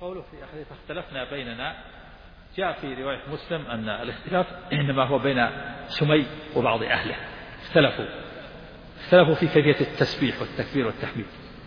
قوله في أحاديث اختلفنا بيننا، جاء في رواية مسلم أن الاختلاف إنما هو بين سمي وبعض أهله. اختلفوا في كيفية التسبيح والتكبير والتحميد.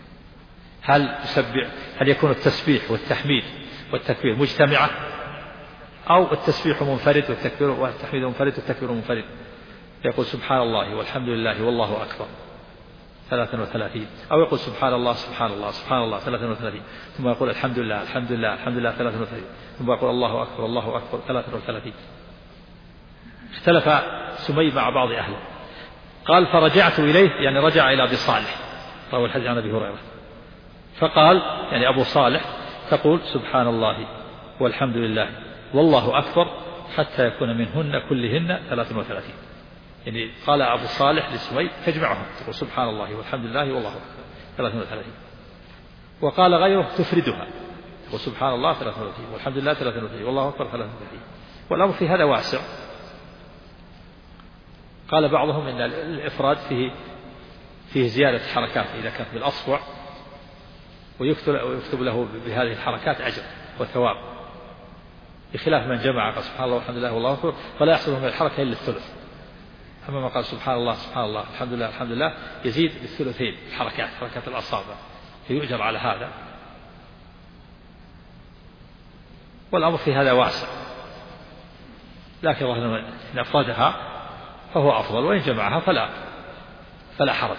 هل يكون التسبيح والتحميد والتكبير مجتمعة، أو التسبيح منفرد والتكبير والتحميد منفرد والتكبير منفرد؟ يقول سبحان الله والحمد لله والله أكبر 33، أو يقول سبحان الله سبحان الله سبحان الله 33، ثم يقول الحمد لله الحمد لله الحمد لله 33، ثم يقول الله أكبر الله أكبر 33. اختلف سمي مع بعض أهله. قال فرجعت إليه، يعني رجع إلى أبي صالح روى الحديث عن أبي هريرة، فقال يعني أبو صالح تقول سبحان الله والحمد لله والله أكبر حتى يكون منهن كلهن 33. يعني قال أبو صالح لسمي تجمعهم، تقول سبحان الله والحمد لله والله أكبر 33. وقال غيره تفردها، تقول سبحان الله 33 والحمد لله 33 والله أكبر 33. والأمر في هذا واسع. قال بعضهم إن الإفراد فيه زيادة حركات إذا كانت بالأصبع، ويكتب له بهذه الحركات أجر وثواب، بخلاف من جمع سبحان الله والحمد لله والله أكبر فلا يحصل من الحركة إلا الثلث. أما ما قال سبحان الله سبحان الله الحمد لله الحمد لله يزيد بالثلثين حركات الأصابع، فيؤجر على هذا. والأمر في هذا واسع، لكن إن أفردها فهو أفضل، وإن جمعها فلا حرج.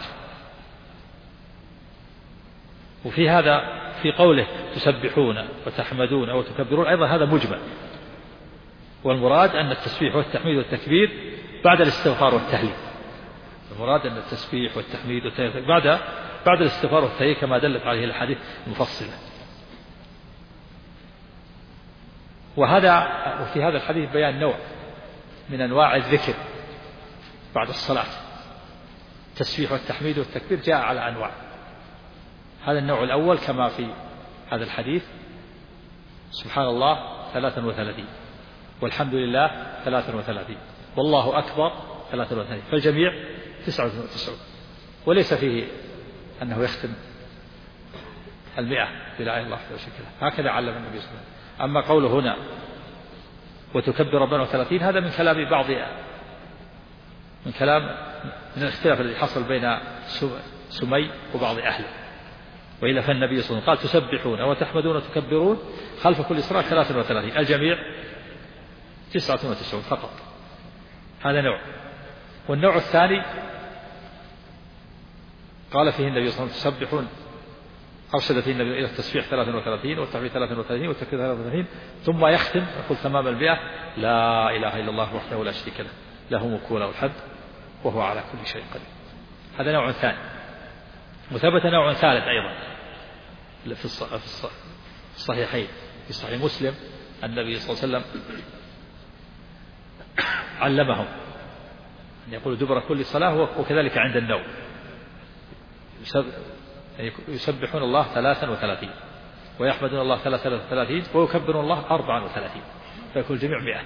وفي هذا في قوله تسبحون وتحمدون وتكبرون أيضا هذا مجمل، والمراد أن التسبيح والتحميد والتكبير بعد الاستغفار والتهليل. المراد أن التسبيح والتحميد والتكبير بعد الاستغفار والتهليل كما دلت عليه الحديث المفصلة. وفي هذا الحديث بيان نوع من أنواع الذكر بعد الصلاة. التسبيح والتحميد والتكبير جاء على أنواع. هذا النوع الأول كما في هذا الحديث سبحان الله 33 والحمد لله 33 والله أكبر 33، فالجميع 99. وليس فيه أنه يختم 100 بلا إله إلا الله وشكله، هكذا علم النبي صلى الله عليه وسلم. أما قوله هنا وتكبر ربنا 30 هذا من كلام من الاختلاف الذي حصل بين سمي وبعض أهله. وإلا فالنبي صلى الله عليه وسلم قال تسبحون وتحمدون وتكبرون خلف كل صلاة 33، الجميع 99 فقط. هذا نوع. والنوع الثاني قال فيه النبي صلى الله عليه وسلم تسبحون، أرشد فيه النبي إلى التسبيح 33 والتحميد 33 والتكبير 33، ثم يختم يقول تمام 100 لا إله إلا الله وحده لا شريك له له ملك وله الحمد وهو على كل شيء قدير. هذا نوع ثاني. وثبت نوع ثالث أيضا في الصحيحين، في صحيح مسلم النبي صلى الله عليه وسلم علمهم أن يقول دبر كل صلاة وكذلك عند النوم يسبحون الله 33 ويحمدون الله 33 ويكبرون الله 34، فيكون الجميع 100.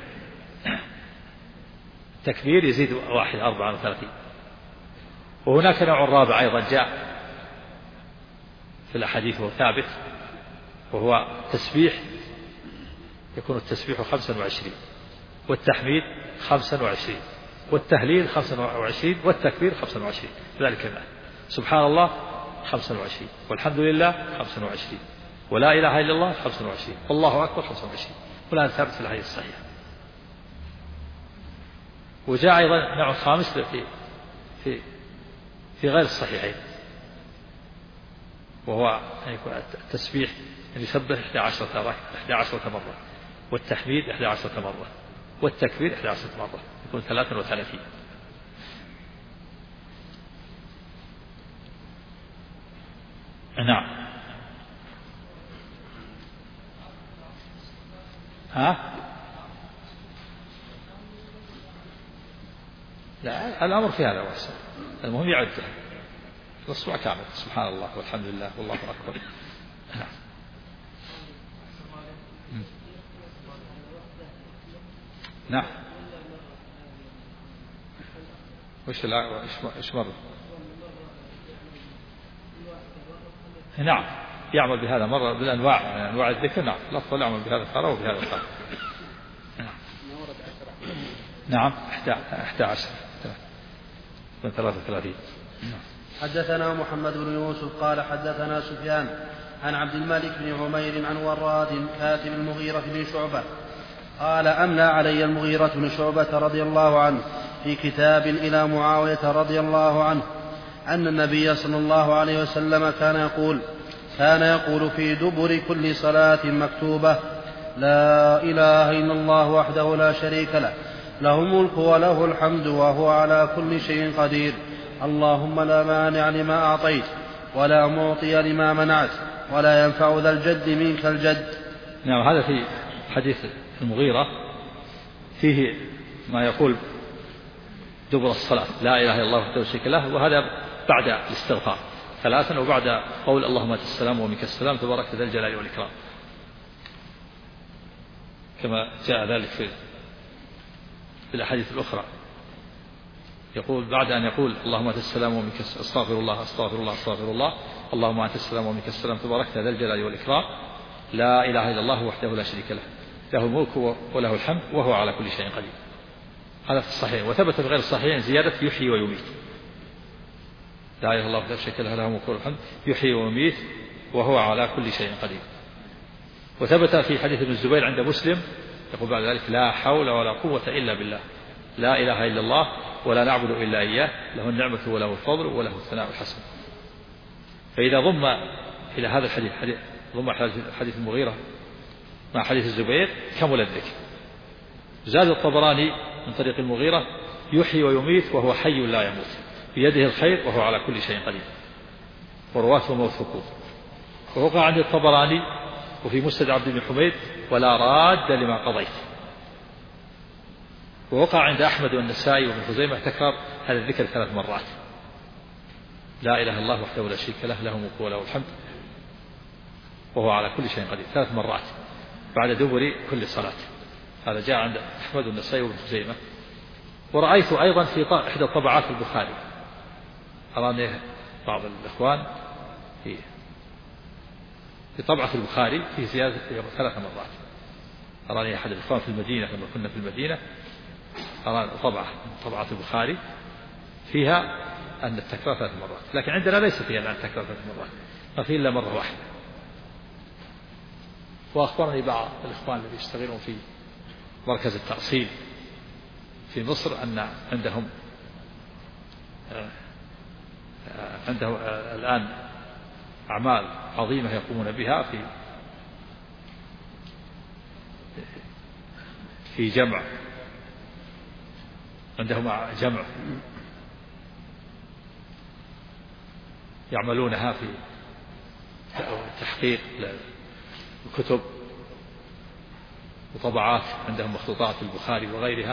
تكبير يزيد واحد 34. وهناك نوع رابع أيضا جاء في الأحاديث وهو ثابت، وهو تسبيح يكون التسبيح 25 والتحميد 25 والتهليل 25 والتكبير 25، ذلك المعنى. سبحان الله 25 والحمد لله 25 ولا إله إلا الله 25 والله أكبر 25، ولا ثابت في الحديث الصحيح. وجاء أيضا نوع خامس في غير الصحيحين، وهو التسبيح أن يسبح 11 مرة والتحميد 11 مرة والتكبير 11 مرة، يكون 33. نعم. لا، الأمر في هذا واسع، المهم يعدها الأسبوع كامل سبحان الله والحمد لله والله أكبر. نعم. وش مر؟ نعم يعمل بهذا مرة بالأنواع يعني أنواع الذكر. نعم الأفضل يعمل بهذا تارة وبهذا تارة. نعم 11 من 33. حدثنا محمد بن يوسف قال حدثنا سفيان عن عبد الملك بن عمير عن وراد كاتب المغيرة بن شعبة قال أملى علي المغيرة بن شعبة رضي الله عنه في كتاب إلى معاوية رضي الله عنه أن النبي صلى الله عليه وسلم كان يقول في دبر كل صلاة مكتوبة لا إله إلا الله وحده لا شريك له له الملك وله الحمد وهو على كل شيء قدير اللهم لا مانع لما أعطيت ولا معطي لما منعت ولا ينفع ذا الجد منك الجد. نعم هذا في حديث المغيرة فيه ما يقول دبر الصلاة لا إله إلا الله وحده لا شريك له، وهذا بعد الاستغفار 3 وبعد قول اللهم أنت السلام ومنك السلام تبارك ذا الجلال والإكرام، كما جاء ذلك في الأحاديث الأخرى. يقول بعد أن يقول اللهم أنت السلام ومنك استغفر الله استغفر الله استغفر الله اللهم أنت السلام ومنك السلام تبارك ذا الجلال والإكرام لا إله إلا الله وحده لا شريك له له الملك وله الحمد وهو على كل شيء قدير. هذا في الصحيح. وثبت في غير الصحيحين زيادة يحيي ويميت لا إله إلا الله وحده لا شريك له له الملك وله الحمد يحيي ويميت وهو على كل شيء قدير. وثبت في حديث ابن الزبير عند مسلم يقول بعد ذلك لا حول ولا قوة إلا بالله لا إله إلا الله ولا نعبد إلا إياه له النعمة وله الفضل وله الثناء الحسن. فإذا ضم إلى هذا الحديث ضم حديث المغيرة مع حديث الزبير كمل الذكر. زاد الطبراني من طريق المغيرة يحيي ويميت وهو حي لا يموت بيده الخير وهو على كل شيء قدير، ورواته موثوقون. ووقع عند الطبراني وفي مسند عبد بن حميد ولا راد لما قضيت. ووقع عند أحمد والنسائي وابن خزيمة تكرار هذا الذكر 3 مرات لا إله إلا الله وحده لا شريك له له الملك وله الحمد وهو على كل شيء قدير 3 مرات بعد دبر كل صلاة. هذا جاء عند أحمد والنسائي وابن خزيمة. ورأيت أيضا في إحدى طبعات البخاري أراني بعض الإخوان في طبعة البخاري في زيادة 3 مرات. أراني أحد الإخوان في المدينة لما كنا في المدينة أراني طبعة البخاري فيها أن التكرار 3 مرات، لكن عندنا ليس فيها الآن تكرار 3 مرات ما فيه إلا مرة واحدة. وأخبرني بعض الإخوان الذين يشتغلون في مركز التأصيل في مصر أن عندهم الآن أعمال عظيمة يقومون بها في جمع، عندهم جمع يعملونها في تحقيق الكتب وطبعات، عندهم مخطوطات البخاري وغيرها.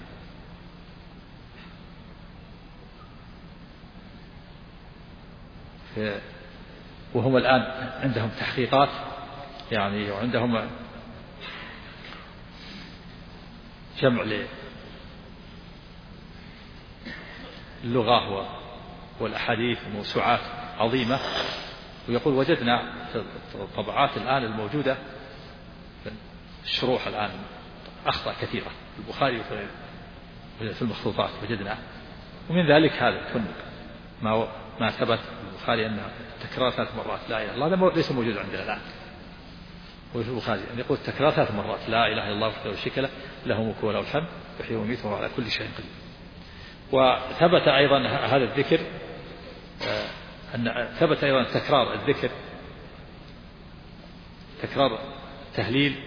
وهم الآن عندهم تحقيقات يعني، وعندهم جمع للغة والأحاديث وموسوعات عظيمة. ويقول وجدنا الطبعات الآن الموجودة الشروح الآن أخطاء كثيرة في البخاري في المخطوطات وجدنا، ومن ذلك هذا ما ثبت في البخاري أن تكرار 3 مرات لا إله إلا الله، هذا ليس موجود عندنا الآن. وفي البخاري أن يقول تكرار 3 مرات لا إله إلا الله وحده لا شريك له له الملك وله الحمد يحيي ويميت وهو على كل شيء قدير. وثبت أيضا هذا الذكر أن ثبت أيضا تكرار الذكر تكرار التهليل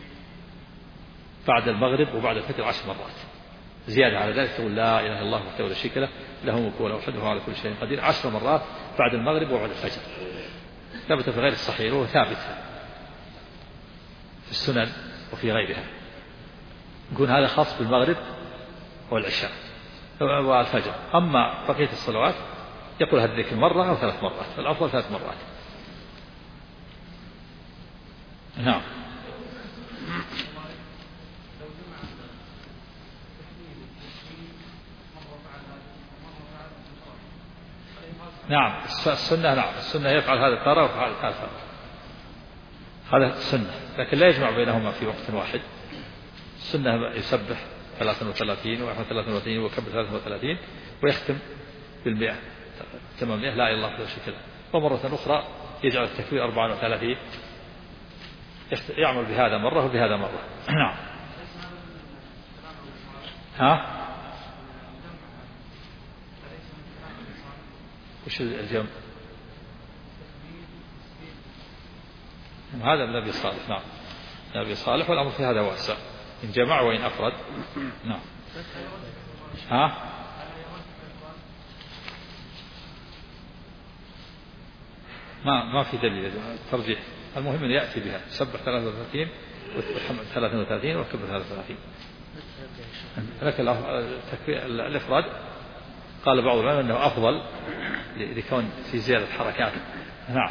بعد المغرب وبعد الفجر 10 مرات زيادة على ذلك، تقول لا إله إلا الله وحده لا شريك له له الملك وله الحمد وهو على كل شيء قدير 10 مرات بعد المغرب وبعد الفجر. ثبت في غير الصحيح وهو ثابت في السنن وفي غيرها. يكون هذا خاص بالمغرب والعشاء والفجر. أما بقية الصلوات يقول هذا الذكر مرة أو 3 مرات، فالأفضل 3 مرات. نعم. نعم السنة يفعل هذا تارة ويفعل هذا تارة. هذا سنة، لكن لا يجمع بينهما في وقت واحد. السنة يسبح 33 و33 ويكبر 33 ويختم بال100 تمام 100 لا إله إلا الله ولا شريك له. ومرة أخرى يجعل التكبير 34 يعمل بهذا مرة وبهذا مرة. نعم. ها وش الجمع؟ هذا النبي صالح. نعم النبي صالح، والأمر في هذا واسع إن جمع وإن أفرد. نعم. ها ما في دليل ترجيح. المهم أن يأتي بها سبح 33 والحمد 33 وكبر 33. لكن الإفراد قال بعض العلماء أنه أفضل لكون في زيادة حركات. نعم.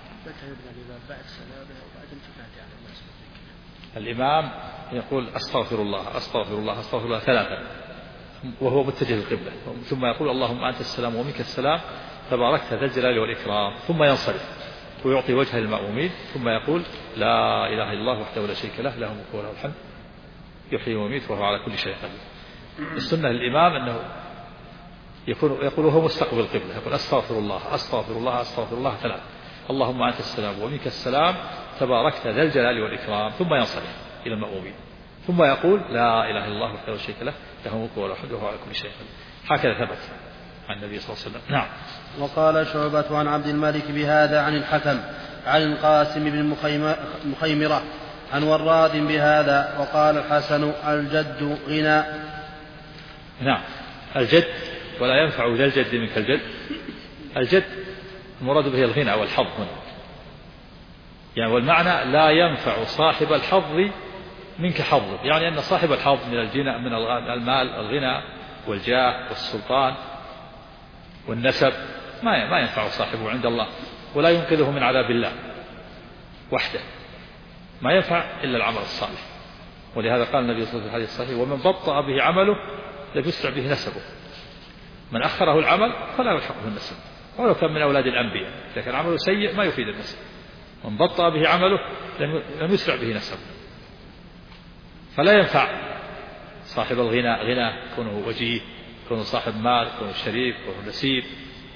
الإمام يقول أستغفر الله أستغفر الله أستغفر الله 3 وهو متجه للقبلة، ثم يقول اللهم أنت السلام ومنك السلام تباركت ذا الجلال والإكرام، ثم ينصرف ويعطي وجه للمأمومين، ثم يقول لا إله إلا الله وحده لا شريك له له الملك وله الحمد يحيي ويميت وهو على كل شيء قدير. السنة للإمام أنه يقول وهو مستقبل القبلة، يقول أستغفر الله أستغفر الله أستغفر الله 3 اللهم أنت السلام ومنك السلام تباركت ذا الجلال والإكرام، ثم ينصرف إلى المأمومين ثم يقول لا إله إلا الله وحده لا شريك له له الملك وله الحمد وهو على كل شيء قدير. هكذا ثبت عن النبي صلى الله عليه وسلم. نعم. وقال شعبة عن عبد الملك بهذا عن الحكم عن القاسم بن مخيمرة عن وراد بهذا. وقال الحسن الجد غنى. نعم الجد ولا ينفع ذا الجد منك الجد. الجد المراد به الغنى والحظ هنا يعني، والمعنى لا ينفع صاحب الحظ منك حظه، يعني أن صاحب الحظ من الجنى من المال الغنى والجاه والسلطان والنسب ما ينفع صاحبه عند الله، ولا ينقذه من عذاب الله وحده، ما ينفع إلا العمل الصالح. ولهذا قال النبي صلى الله عليه وسلم في الحديث الصحيح ومن بطأ به عمله لم يسرع به نسبه. من أخره العمل فلا يلحقه النسب ولو كان من أولاد الأنبياء، لكن عمله سيء ما يفيد النسب. من بطأ به عمله لم يسرع به نسبه. فلا ينفع صاحب الغنى غنى كونه وجيه، كونه صاحب مال، كونه شريف، كونه نسيب،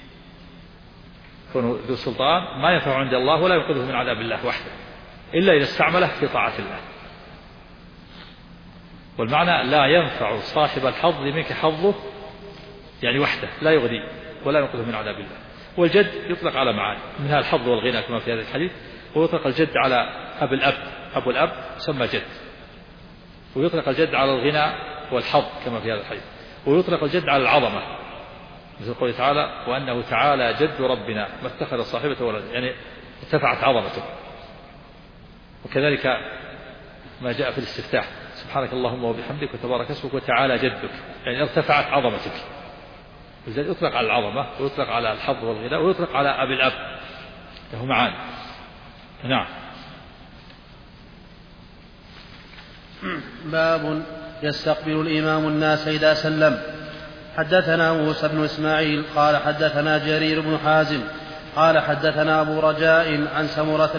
كونه ذو سلطان، ما ينفع عند الله ولا ينقذه من عذاب الله وحده إلا إذا استعمله في طاعة الله. والمعنى لا ينفع صاحب الحظ منك حظه يعني وحده لا يغني ولا ينقذه من عذاب الله. والجد يطلق على معاني منها الحظ والغنى كما في هذا الحديث، ويطلق الجد على أب الأب، أبو الأب يسمى جد، ويطلق الجد على الغنى والحظ كما في هذا الحديث، ويطلق الجد على العظمة مثل قوله تعالى وأنه تعالى جد ربنا ما اتخذ صاحبة ولدا، يعني ارتفعت عظمته. وكذلك ما جاء في الاستفتاح سبحانك اللهم وبحمدك وتبارك اسمك وتعالى جدك، يعني ارتفعت عظمتك. يطلق على العظمة ويطلق على الحظ والغنى ويطلق على أبي الأب، له معاني. نعم. باب يستقبل الإمام الناس إذا سلم. حدثنا موسى بن إسماعيل قال حدثنا جرير بن حازم قال حدثنا أبو رجاء عن سمرة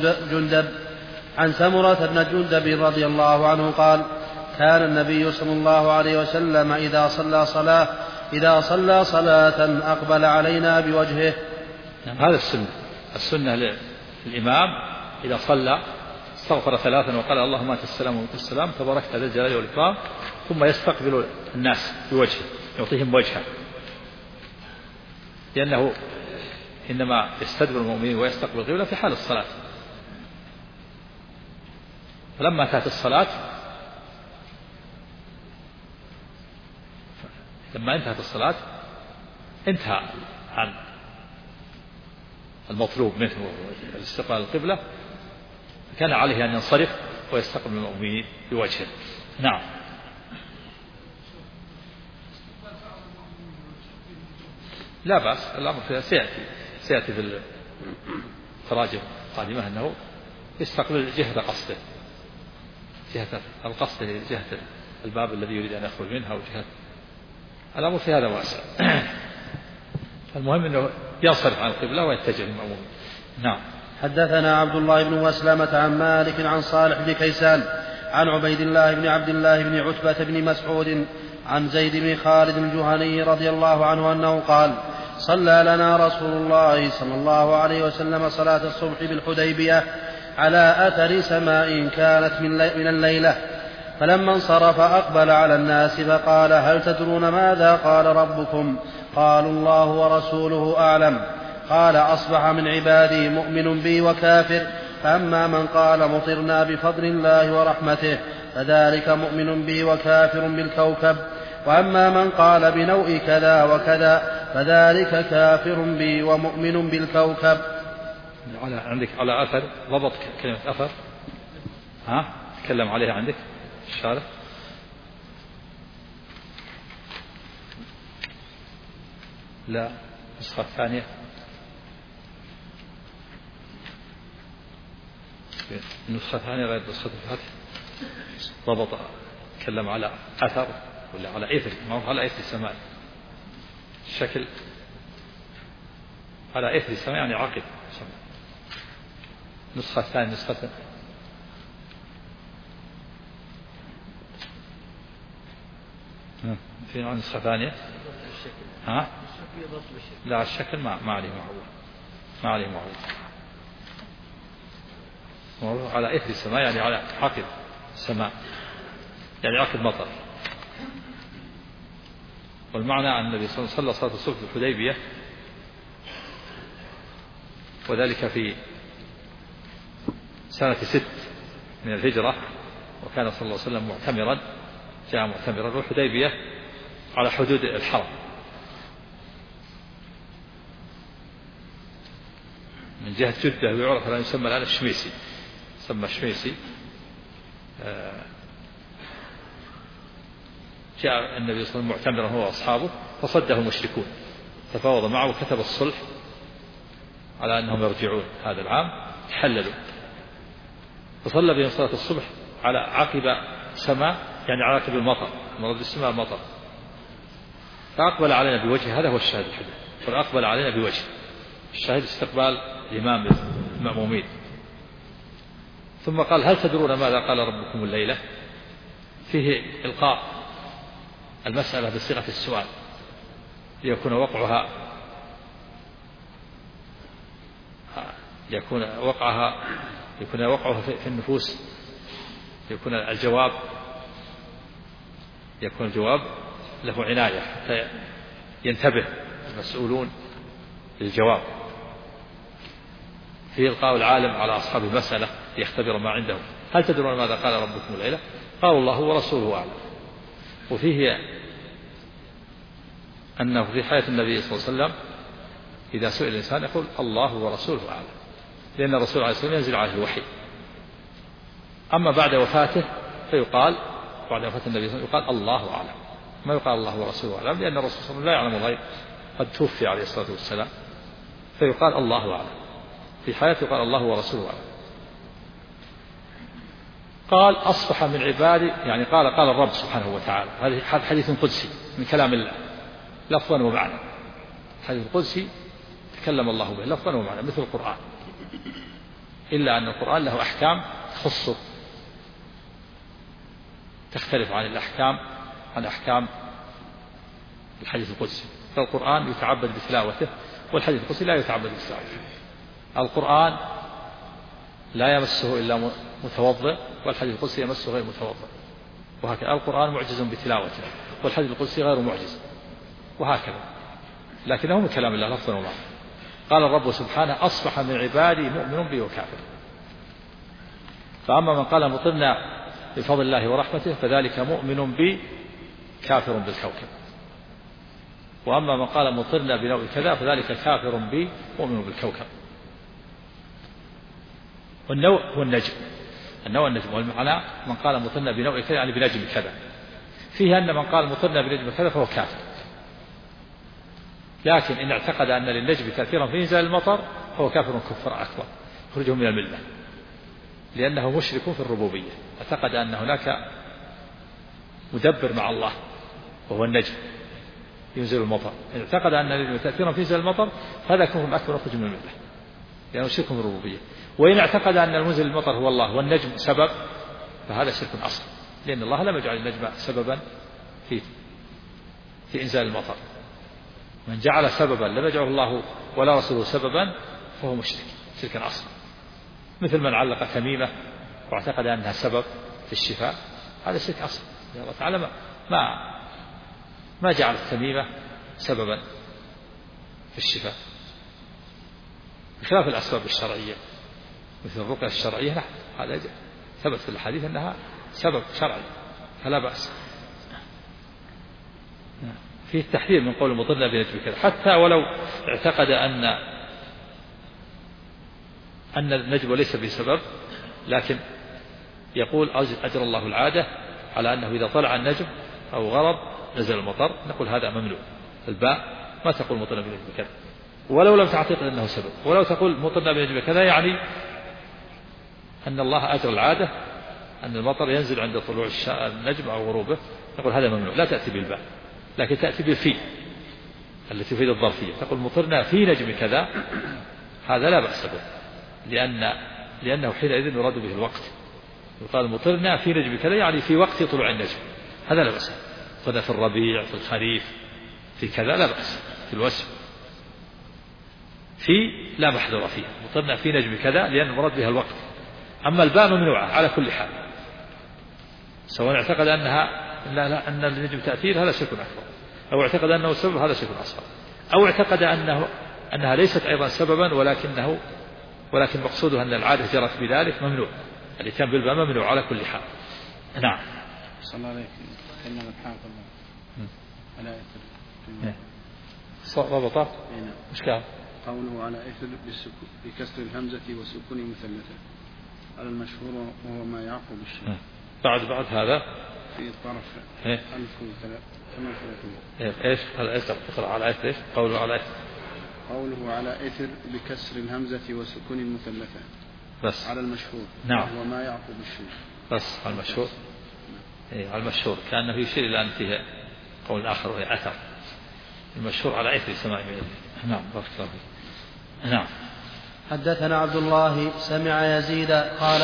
بن جندب رضي الله عنه قال كان النبي صلى الله عليه وسلم إذا صلى صلاة أقبل علينا بوجهه. هذا السنة للإمام إذا صلى استغفر 3 وقال اللهم أنت السلام ومنك السلام تباركت ذا الجلال والإكرام، ثم يستقبل الناس بوجهه يعطيهم وجهه، لأنه إنما يستدبر المؤمنين ويستقبل القبلة في حال الصلاة. فلما انتهت الصلاة انتهى عن المطلوب منه الاستقبال القبلة، كان عليه أن ينصرف ويستقبل المؤمنين بوجهه. نعم. لا بأس، الأمر فيها سيأتي في التراجم القادمة أنه يستقبل جهة قصده، جهة القصد جهة الباب الذي يريد أن يخرج منها وجهة الأمر في هذا واسع. المهم أنه ينصرف عن القبلة ويتجه للمأمومين. نعم. حدثنا عبد الله بن مسلمة عن مالك عن صالح بن كيسان عن عبيد الله بن عبد الله بن عتبة بن مسعود عن زيد بن خالد الجهني رضي الله عنه أنه قال: صلى لنا رسول الله صلى الله عليه وسلم صلاة الصبح بالحديبية على أثر سماء كانت من الليلة، فلما انصرف أقبل على الناس فقال: هل تدرون ماذا قال ربكم؟ قالوا: الله ورسوله أعلم. قال: أصبح من عبادي مؤمن بي وكافر، فأما من قال مطرنا بفضل الله ورحمته فذلك مؤمن بي وكافر بالكوكب، وأما من قال بنوء كذا وكذا فذلك كافر بي ومؤمن بالكوكب. عندك على أثر، ضبط كلمة أثر، تكلم عليها عندك الشارع. لا، النسخة الثانية النسخة الثانية غير نسخة الفتح. ضبط تكلم على أثر ولا على إثر، ما هو على إثر السماء. الشكل على إثر السماء يعني عقب السماء. النسخة الثانية نسخة في نسخة ثانية. لا، الشكل ما عليه معول، ما عليه معول. على إثر السماء يعني على عقب السماء، يعني عقب مطر. والمعنى أن النبي صلى الله عليه وسلم صلى صلاة الصبح في الحديبية، وذلك في سنة 6 من الهجرة، وكان صلى الله عليه وسلم معتمرا، جاء معتمرا، والحديبية على حدود الحرم من جهة جدة، ويعرف الآن يسمى الآن الشميسي، سمى الشميسي. جاء النبي صلى الله عليه وسلم معتمرا هو وأصحابه، فصده المشركون، تفاوض معه وكتب الصلح على أنهم يرجعون هذا العام، تحللوا، فصلى بهم صلاة الصبح على عقب سماء، يعني على عقب المطر، مرض السماء المطر، فأقبل علينا بوجه. هذا هو الشاهد الحديث، فأقبل علينا بوجه. الشاهد استقبال الإمام المأمومين. ثم قال: هل تدرون ماذا قال ربكم الليلة؟ فيه إلقاء المسألة بصيغة السؤال ليكون وقعها في النفوس، يكون الجواب له عناية حتى ينتبه المسؤولون للجواب. في إلقاء العالم على أصحاب المسألة ليختبر ما عندهم. هل تدرون ماذا قال ربكم الليلة؟ قالوا: الله ورسوله أعلم. وفيه أنه في حياة النبي صلى الله عليه وسلم إذا سئل الإنسان يقول: الله ورسوله أعلم، لأن الرسول عليه الصلاة والسلام ينزل عليه الوحي. أما بعد وفاته فيقال، بعد وفاة النبي صلى الله عليه وسلم يقال: الله أعلم، ما يقال الله ورسوله أعلم، لأن الرسول صلى الله عليه وسلم لا يعلم الغيب، قد توفي عليه الصلاة والسلام، فيقال الله أعلم. في حياته يقال: الله ورسوله أعلم. قال: أصبح من عبادي، يعني قال الرب سبحانه وتعالى، هذا حديث قدسي من كلام الله لفظا ومعنى. الحديث القدسي تكلم الله به لفظا ومعنى مثل القرآن، إلا أن القرآن له أحكام تخصه، تختلف عن أحكام الحديث القدسي. فالقرآن يتعبد بتلاوته، والحديث القدسي لا يتعبد بتلاوته. القرآن لا يمسه إلا متوضئ، والحديث القدسي يمسه غير متوضئ، وهكذا. القرآن معجز بتلاوته، والحديث القدسي غير معجز، وهكذا، لكنه من كلام الله لفظا ومعنى. قال الرب سبحانه: أصبح من عبادي مؤمن بي وكافر. فأما من قال مطرنا بفضل الله ورحمته فذلك مؤمن بي كافر بالكوكب، وأما من قال مطرنا بنوء كذا فذلك كافر بي مؤمن بالكوكب. والنوء هو النجم، والمعنى من قال مطرنا بنوء كذا يعني بنجم كذا. فيه أن من قال مطرنا بنجم كذا فهو كافر، لكن إن اعتقد أن للنجم تأثيرا في إنزال المطر فهو كافر كفر أكبر يخرجه من الملة، لأنه مشرك في الربوبية، اعتقد أن هناك مدبر مع الله وهو النجم ينزل المطر. إن اعتقد أن للنجم تأثيرا في إنزال المطر فهذا كفر أكبر يخرج من الملة. لأنه شرك بالربوبية. وإن اعتقد أن المنزل المطر هو الله والنجم سبب فهذا شرك أصغر، لأن الله لم يجعل النجم سببا في إنزال المطر. من جعل سببا لم يجعله الله ولا رسوله سببا فهو مشرك شركا أصغر، مثل من علق تميمة واعتقد أنها سبب في الشفاء، هذا شرك أصغر. الله تعالى ما جعل التميمة سببا في الشفاء، بخلاف الأسباب الشرعية مثل الرقية الشرعية. نعم هذا ثبت في الحديث أنها سبب شرعي فلا بأس. فيه التحذير من قول المطرنا بنجم كذا، حتى ولو اعتقد أن النجم ليس بسبب، لكن يقول أجر الله العادة على أنه إذا طلع النجم أو غرب نزل المطر، نقول هذا ممنوع. الباء ما تقول مطرنا بنجم كذا ولو لم تعتقد أنه سبب، ولو تقول مطرنا بنجم كذا يعني أن الله أجر العادة أن المطر ينزل عند طلوع النجم أو غروبه، نقول هذا ممنوع، لا تأتي بالباء لكن تأتي بالفي التي تفيد الظرفية، تقول مطرنا في نجم كذا، هذا لا بأس به لأنه حينئذ يراد به الوقت. يقال مطرنا في نجم كذا يعني في وقت طلوع النجم، هذا لا بأس. مطرنا في الربيع في الخريف في كذا لا بأس في الوسم، في لا محذور فيه. مطرنا في نجم كذا لأن المراد بها الوقت. أما الباء ممنوعة على كل حال، سواء اعتقد أن النجم تأثير هذا شرك أكبر، أو اعتقد أنه سبب هذا شرك أصغر، أو اعتقد أنها ليست أيضا سببا ولكن مقصودها أن العادة جرت بذلك، ممنوع. الإتيان بالباء ممنوع على كل حال. نعم. صلى الله عليه وسلم الحافظ على إثر ربطة مش كام قوله على إثر بكسر الهمزة وسكون مثلثة على المشهور وهو ما يعقب الشيء. بعد هذا في الطرف 1038. ايش هذا اقرأ على ايش قوله على إثر بكسر الهمزة وسكون المثلثة بس على المشهور. نعم. وهو ما يعقب الشيء بس على المشهور. على المشهور كأنه يشير إلى أن فيه قول آخر وهي أثر. المشهور على إثر سماع. نعم بارك الله فيك. نعم. حدثنا عبد الله سمع يزيد قال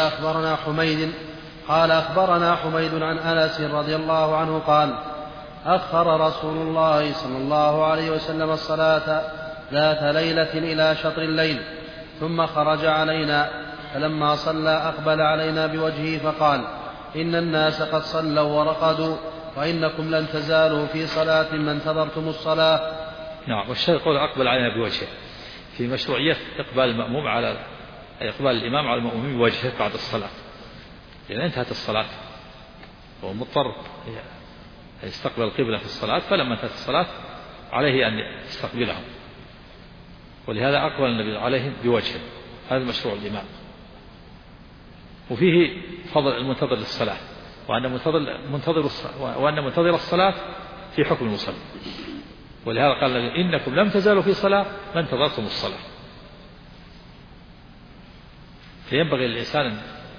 أخبرنا حميد عن أنس رضي الله عنه قال أخر رسول الله صلى الله عليه وسلم الصلاة ذات ليلة إلى شطر الليل ثم خرج علينا، فلما صلى أقبل علينا بوجهه فقال إن الناس قد صلوا ورقدوا وإنكم لن تزالوا في صلاة ما انتظرتم الصلاة. نعم. والشيخ يقول أقبل علينا بوجهه في مشروعية إقبال الإمام على المأمومين بوجهه بعد الصلاة، لأن انتهت الصلاة هو مضطر يستقبل القبلة في الصلاة، فلما انتهت الصلاة عليه أن يستقبلهم، ولهذا أقبل النبي عليهم بوجهه. هذا مشروع الإمام. وفيه فضل المنتظر للصلاة، وأن منتظر الصلاة في حكم المصلي، ولهذا قال إنكم لم تزالوا في صلاة ما انتظرتم الصلاة. فينبغي للإنسان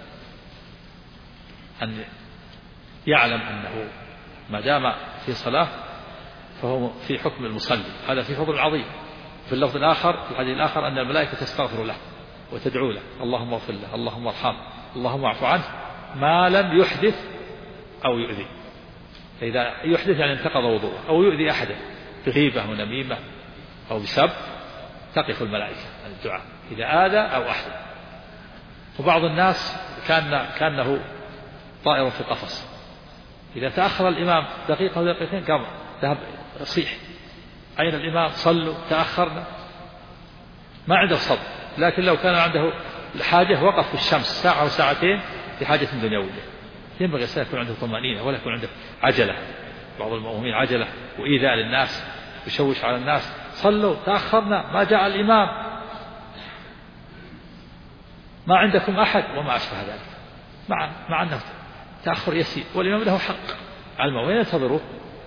أن يعلم أنه ما دام في صلاة فهو في حكم المصلي، هذا في فضل عظيم. في اللفظ الآخر في الحديث الآخر أن الملائكة تستغفر له وتدعو له اللهم اغفر له اللهم ارحمه اللهم اعف عنه ما لم يحدث أو يؤذي. فإذا يحدث يعني انتقض وضوءه أو يؤذي أحدا بغيبة ونميمة أو بسب تقف الملائكة عن الدعاء إذا آذى أو أحد. وبعض الناس كأنه طائر في قفص، إذا تأخر الإمام دقيقة أو دقيقتين قام ذهب يصيح أين الإمام صلوا تأخرنا، ما عنده صبر. لكن لو كان عنده الحاجة وقف في الشمس ساعة أو ساعتين في حاجة دنيوية. ينبغي الإنسان يكون عنده طمأنينة ولا يكون عنده عجلة. بعض المؤمنين عجلة وإيذاء للناس ويشوش على الناس، صلوا تأخرنا ما جاء الإمام ما عندكم أحد وما أشبه ذلك، مع أنه تأخر يسير والإمام له حق على المؤمنين ينتظروه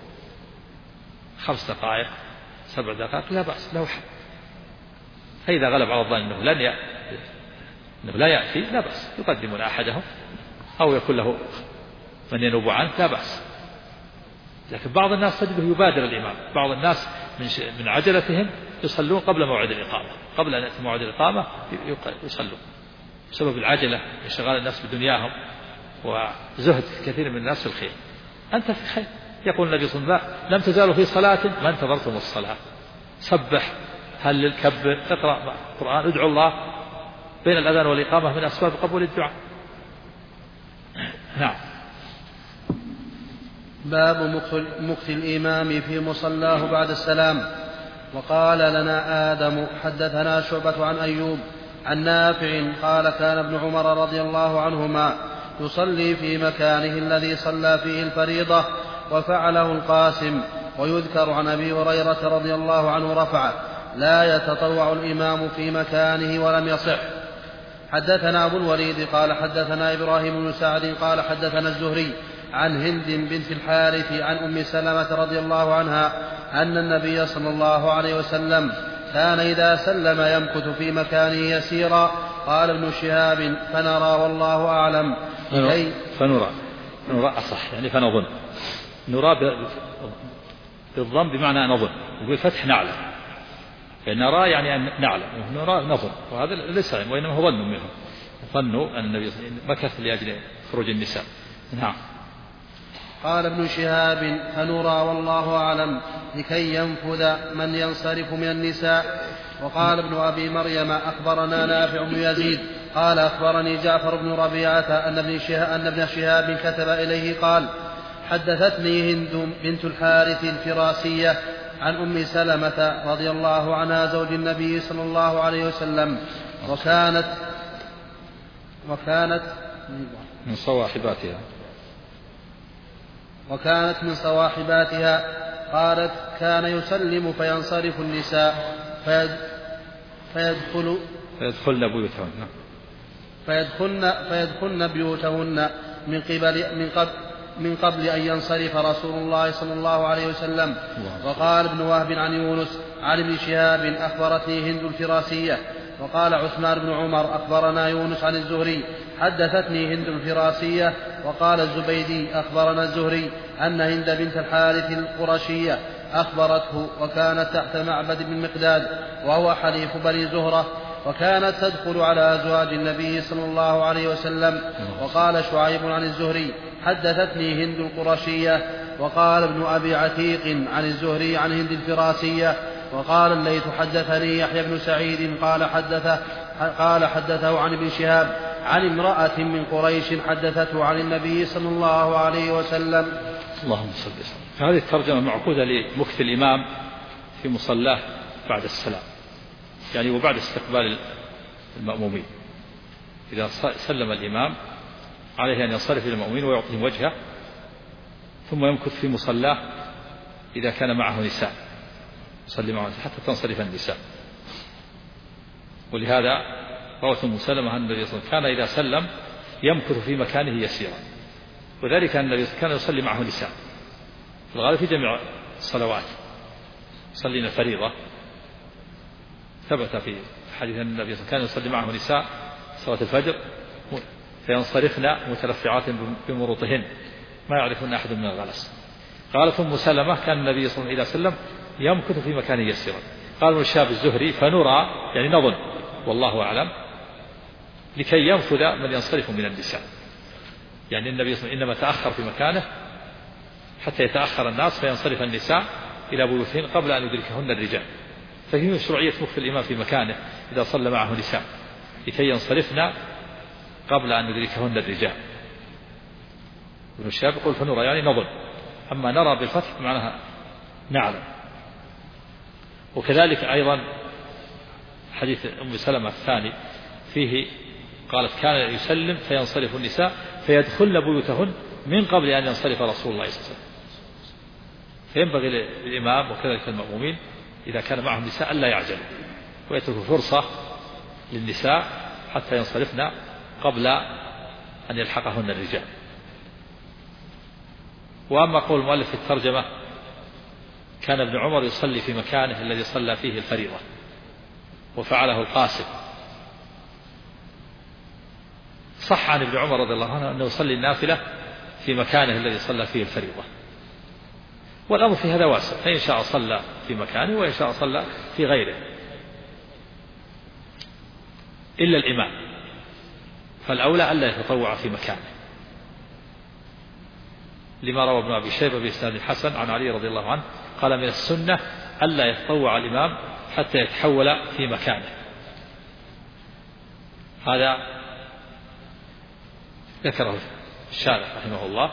5 دقائق 7 دقائق لا بأس، له حق. فإذا غلب على الظن أنه لا يأتي لا بأس، يقدمون أحدهم أو يكون له من ينوب عنه لا بأس. لكن بعض الناس تجده يبادر الإمام، بعض الناس من عجلتهم يصلون قبل موعد الإقامة، قبل أن يأتي موعد الإقامة يصلون بسبب العجلة انشغال الناس بدنياهم وزهد كثير من الناس في الخير. أنت في خير. يقول النبي صلى الله عليه وسلم لم تزالوا في صلاة ما انتظرتم الصلاة، سبح، هلل، كبر، اقرأ القرآن، ادعوا الله. بين الأذان والإقامة من أسباب قبول الدعاء. نعم. باب مكث الإمام في مصلاه بعد السلام. وقال لنا آدم حدثنا شعبة عن أيوب عن نافع قال كان ابن عمر رضي الله عنهما يصلي في مكانه الذي صلى فيه الفريضة وفعله القاسم. ويذكر عن أبي هريرة رضي الله عنه رفعه: لا يتطوع الإمام في مكانه ولم يصح. حدثنا أبو الوليد قال حدثنا إبراهيم بن سعد قال حدثنا الزهري عن هند بنت الحارث عن أم سلمة رضي الله عنها أن النبي صلى الله عليه وسلم كان إذا سلم يمكث في مكانه يسيرا. قال ابن شهاب: فنرى والله أعلم. فنرى أصح، يعني فنظن. نرى بالضم بمعنى نظن، وبالفتح نعلم. نرى يعني أن نعلم، نرى نظن، وهذا ليس وإنما هو ظن منهم. ظنوا أن النبي مكث لأجل خروج النساء. نعم. قال ابن شهاب: فنرى والله أعلم لكي ينفذ من ينصرف من النساء. وقال ابن أبي مريم: أخبرنا نافع بن يزيد قال أخبرني جعفر بن ربيعة أن ابن شهاب كتب إليه قال: حدثتني هند بنت الحارث الفراسية عن أم سلمة رضي الله عنها زوج النبي صلى الله عليه وسلم وكانت من صواحباتها قالت: كان يسلم فينصرف النساء فيدخلن بيوتهن من قبل أن ينصرف رسول الله صلى الله عليه وسلم. وقال ابن وهب عن يونس عن ابن شهاب: أخبرتني هند الفراسية. وقال عثمان بن عمر: أخبرنا يونس عن الزهري حدثتني هند الفراسية. وقال الزبيدي: أخبرنا الزهري أن هند بنت الحارث القرشية أخبرته، وكانت تحت معبد بن مقداد وهو حليف بني زهرة، وكانت تدخل على أزواج النبي صلى الله عليه وسلم. وقال شعيب عن الزهري: حدثتني هند القرشية. وقال ابن أبي عتيق عن الزهري عن هند الفراسية. وقال الليث: حدثني يحيى بن سعيد قال حدثه عن ابن شهاب عن امرأة من قريش حدثته عن النبي صلى الله عليه وسلم. اللهم صل وسلم. هذه الترجمة معقودة لمكث الإمام في مصلاه بعد السلام، يعني وبعد استقبال المأمومين. إذا سلم الإمام عليه أن ينصرف إلى المأمومين ويعطيهم وجهه، ثم يمكث في مصلاه إذا كان معه نساء، يصلي معه حتى تنصرف النساء. ولهذا روى أم سلمة أن النبي صلى الله عليه وسلم كان إذا سلم يمكث في مكانه يسيرا، وذلك أن النبي كان يصلي معه نساء في الغالب في جميع الصلوات. يصلين الفريضة، ثبت في حديث أن النبي كان يصلي معه نساء صلاة الفجر فينصرفن متلفعات بمروطهن ما يعرفن أحد من الغلس. قالت أم سلمة: كان النبي صلى الله عليه وسلم يمكث في مكانه يسيرا. قال ابن شهاب الزهري: فنرى يعني نظن والله أعلم لكي ينفذ من ينصرف من النساء، يعني النبي صلى الله عليه وسلم إنما تأخر في مكانه حتى يتأخر الناس فينصرف النساء إلى بيوتهن قبل أن يدركهن الرجال. فهي مشروعية مكث الإمام في مكانه إذا صلى معه نساء لكي ينصرفن قبل أن يدركهن الرجال. ابن الشهاب يقول: فنرى يعني نظن. أما نرى بالفتح معناها نعلم. وكذلك أيضا حديث أم سلمة الثاني فيه قالت: كان يسلم فينصرف النساء فيدخلن بيوتهن من قبل أن ينصرف رسول الله صلى الله عليه وسلم. فينبغي للإمام وكذلك المأمومين إذا كان معهم نساء ألا يعجلوا ويتركوا فرصة للنساء حتى ينصرفن قبل أن يلحقهن الرجال. وأما قول المؤلف في الترجمة: كان ابن عمر يصلي في مكانه الذي صلى فيه الفريضة وفعله القاسم، صح عن ابن عمر رضي الله عنه أنه يصلي النافلة في مكانه الذي صلى فيه الفريضة. والأمر في هذا واسع، فإن شاء صلى في مكانه وإن شاء صلى في غيره، إلا الإمام فالأولى ألا يتطوع في مكانه، لما روى ابن أبي شيبة بإسناد الحسن عن علي رضي الله عنه قال من السنة ألا يتطوع الإمام حتى يتحول في مكانه. هذا ذكره الشارح رحمه الله.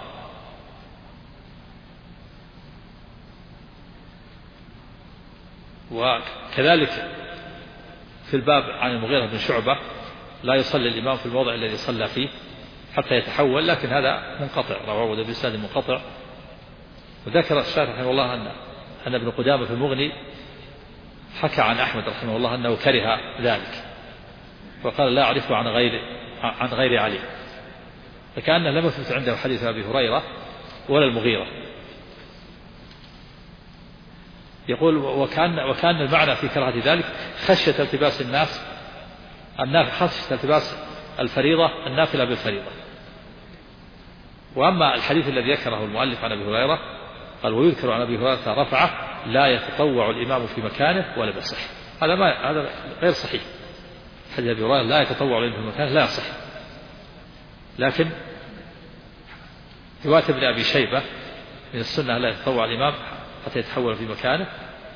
وكذلك في الباب عن المغيرة بن شعبة لا يصلي الإمام في الموضع الذي صلى فيه حتى يتحول، لكن هذا منقطع، رواه بإسناد منقطع. وذكر الشارح رحمه الله أن ابن قدامة في المغني حكى عن أحمد رحمه الله أنه كره ذلك، وقال لا أعرفه عن غير علي، فكأنه لم يثبت عنده حديث أبي هريرة ولا المغيرة. يقول وكان المعنى في كراهة ذلك خشية التباس خشية التباس الفريضة النافلة بالفريضة. وأما الحديث الذي ذكره المؤلف عن أبي هريرة قال ويذكر عن أبي هريرة رفعه لا يتطوع الإمام في مكانه ولا يصح، هذا غير صحيح. حديث أبي هريرة لا يتطوع الإمام في مكانه لا يصح، لكن رواية ابن أبي شيبة من السنة لا يتطوع الإمام حتى يتحول في مكانه.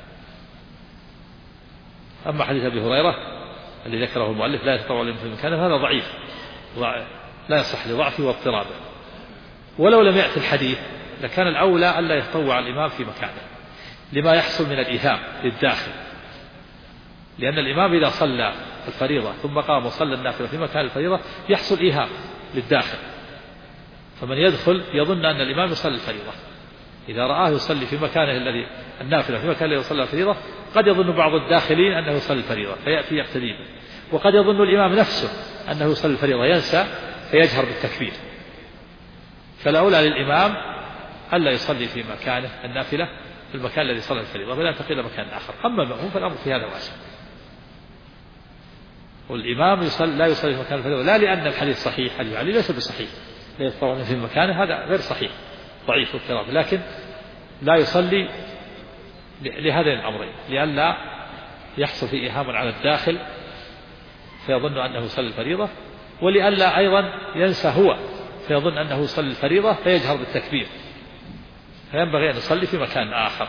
أما حديث أبي هريرة الذي ذكره المؤلف لا يتطوع الإمام في مكانه هذا ضعيف لا يصح لضعفه واضطرابه. ولو لم يأتي الحديث لكان الأولى ألا يتطوع الإمام في مكانه لما يحصل من الإيهام للداخل، لأن الإمام إذا صلى الفريضة ثم قام وصلى النافلة في مكان الفريضة يحصل إيهام للداخل، فمن يدخل يظن أن الإمام يصلي الفريضة، إذا رآه يصلي في مكانه الذي النافلة في مكان الذي يصلي الفريضة قد يظن بعض الداخلين أنه يصلي الفريضة فيأتي يقتدي به، وقد يظن الإمام نفسه أنه يصلي الفريضة ينسى فيجهر بالتكبير. فالأولى للإمام ألا يصلي في مكانه النافلة في المكان الذي صلى الفريضة ولا ينتقل إلى مكان آخر. أما المأموم فالأمر في هذا واسع، والإمام لا يصلي في مكان الفريضة لا لأن الحديث صحيح، حديث علي ليس بصحيح لا يتطوع في مكانه، هذا غير صحيح ضعيف واضطراب، لكن لا يصلي لهذين الأمرين لئلا يحصل فيه إيهام على الداخل فيظن أنه يصلي الفريضة، ولئلا أيضا ينسى هو فيظن أنه يصلي الفريضة فيجهر بالتكبير، فينبغي أن يصلي في مكان آخر.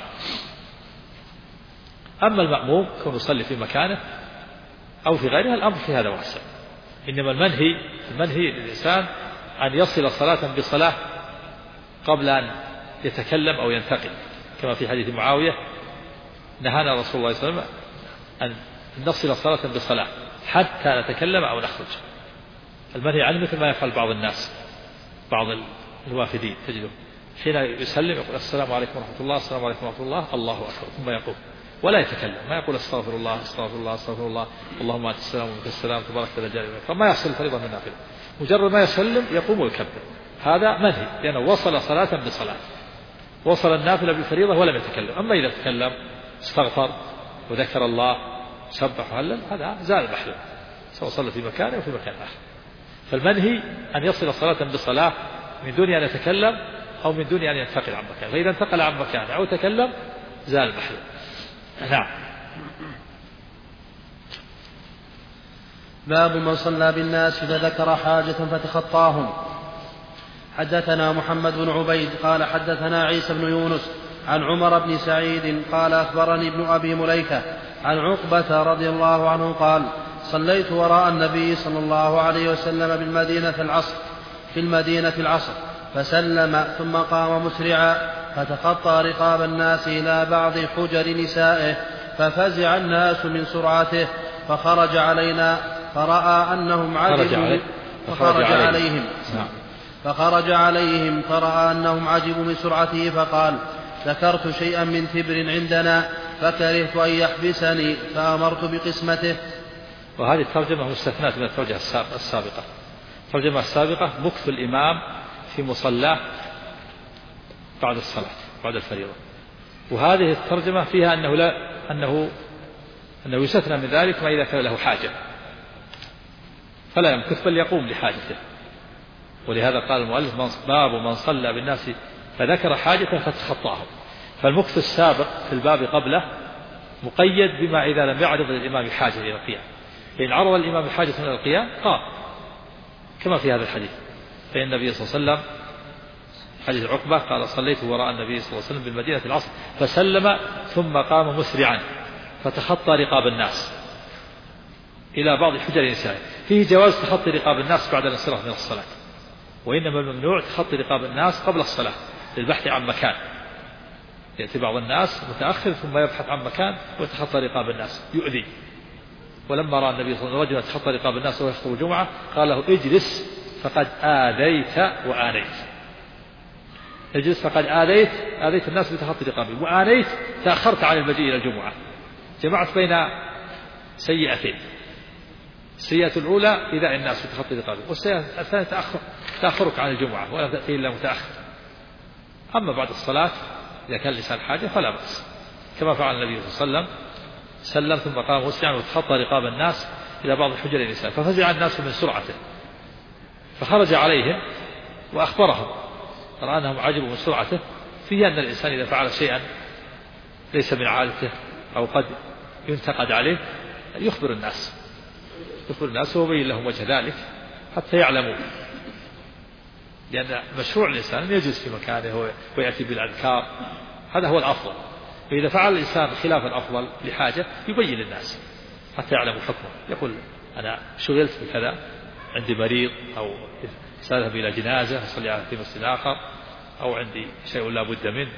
أما المأموم كون يصلي في مكانه أو في غيرها الأمر في هذا واسع، إنما المنهي للإنسان أن يصل صلاة بصلاة قبل أن يتكلم أو ينتقل، كما في حديث معاوية نهانا رسول الله صلى الله عليه وسلم أن نصل صلاة بصلاة حتى نتكلم أو نخرج. المنهي عنه مثل ما يفعل بعض الناس، بعض الوافدين تجده حين يسلم يقول السلام عليكم ورحمة الله، السلام عليكم ورحمة الله، الله أكبر، ثم يقول ولا يتكلم، ما يقول استغفر الله استغفر الله استغفر الله اللهم أنت السلام ومنك السلام تبارك وتعالى، فما يحصل الفريضة من النافلة، مجرد ما يسلم يقوم ويكبر. هذا منهي لأنه وصل صلاة بصلاة، وصل النافلة بالفريضة ولم يتكلم. أما إذا تكلم استغفر وذكر الله سبح وهلل هذا زال محله، سواء صلى في مكانه وفي مكان آخر. فالمنهي أن يصل صلاة بصلاة من دون أن يتكلم أو من دون أن ينتقل عن مكانه، فإذا انتقل عن مكانه أو تكلم زال محله. نعم. باب من صلى بالناس فذكر حاجة فتخطاهم. حدثنا محمد بن عبيد قال حدثنا عيسى بن يونس عن عمر بن سعيد قال أخبرني ابن أبي مليكة عن عقبة رضي الله عنه قال صليت وراء النبي صلى الله عليه وسلم في المدينة العصر فسلم ثم قام مسرعا فتخطى رقاب الناس إلى بعض حجر نسائه ففزع الناس من سرعته فخرج علينا فرأى أنهم عجبوا فخرج عليهم فرأى أنهم عجبوا من سرعته فقال ذكرت شيئا من تبر عندنا فكرهت أن يحبسني فأمرت بقسمته. وهذه الترجمة مستثناة من الترجمة السابقة. الترجمة السابقة مكث الإمام في مصلاه بعد الصلاة بعد الفريضة، وهذه الترجمة فيها أنه يستثنى من ذلك ما إذا كان له حاجة فلا يمكث بل يقوم لحاجته. ولهذا قال المؤلف باب من صلى بالناس فذكر حاجة فتخطاهم. فالمكث السابق في الباب قبله مقيد بما إذا لم يعرض للإمام حاجة إلى القيام، فإن عرض الإمام حاجة إلى القيام قام كما في هذا الحديث. فإن النبي صلى الله عليه وسلم حديث عقبة قال صليت وراء النبي صلى الله عليه وسلم بالمدينة في العصر فسلم ثم قام مسرعا فتخطى رقاب الناس إلى بعض حجر نسائه. فيه جواز تخطي رقاب الناس بعد الانصراف من الصلاة، وإنما الممنوع تخطي رقاب الناس قبل الصلاة للبحث عن مكان. يأتي بعض الناس متأخر ثم يبحث عن مكان ويتخطى رقاب الناس يؤذي. ولما رأى النبي صلى الله عليه وسلم رجلا يتخطى رقاب الناس وهو يخطب الجمعة قال له اجلس فقد آذيت وآنيت. اجلس فقد آذيت الناس بتخطي رقابهم، وآنيت تأخرت عن المجيء إلى الجمعة. جمعت بين سيئتين، السيئة الأولى إذا الناس بتخطي رقابهم، والسيئة الثانية تأخرك عن الجمعة ولا تأتي إلا متأخر. أما بعد الصلاة إذا كان الإنسان حاجة فلا بأس، كما فعل النبي صلى الله عليه وسلم سلم ثم قام مسرعا وتخطى رقاب الناس إلى بعض حجر النساء، ففزع الناس من سرعته فخرج عليهم وأخبرهم، رأى أنهم عجبوا من سرعته. فيه أن الإنسان إذا فعل شيئا ليس من عادته أو قد ينتقد عليه يخبر الناس ويبين لهم وجه ذلك حتى يعلموا، لأن مشروع الإنسان أن يجلس في مكانه ويأتي بالأذكار، هذا هو الأفضل. فإذا فعل الإنسان خلاف الأفضل لحاجة يبين للناس حتى يعلموا حكمه، يقول أنا شغلت بكذا، عندي مريض أو سأذهب إلى جنازة أصلي في مسجد آخر أو عندي شيء لا بد منه.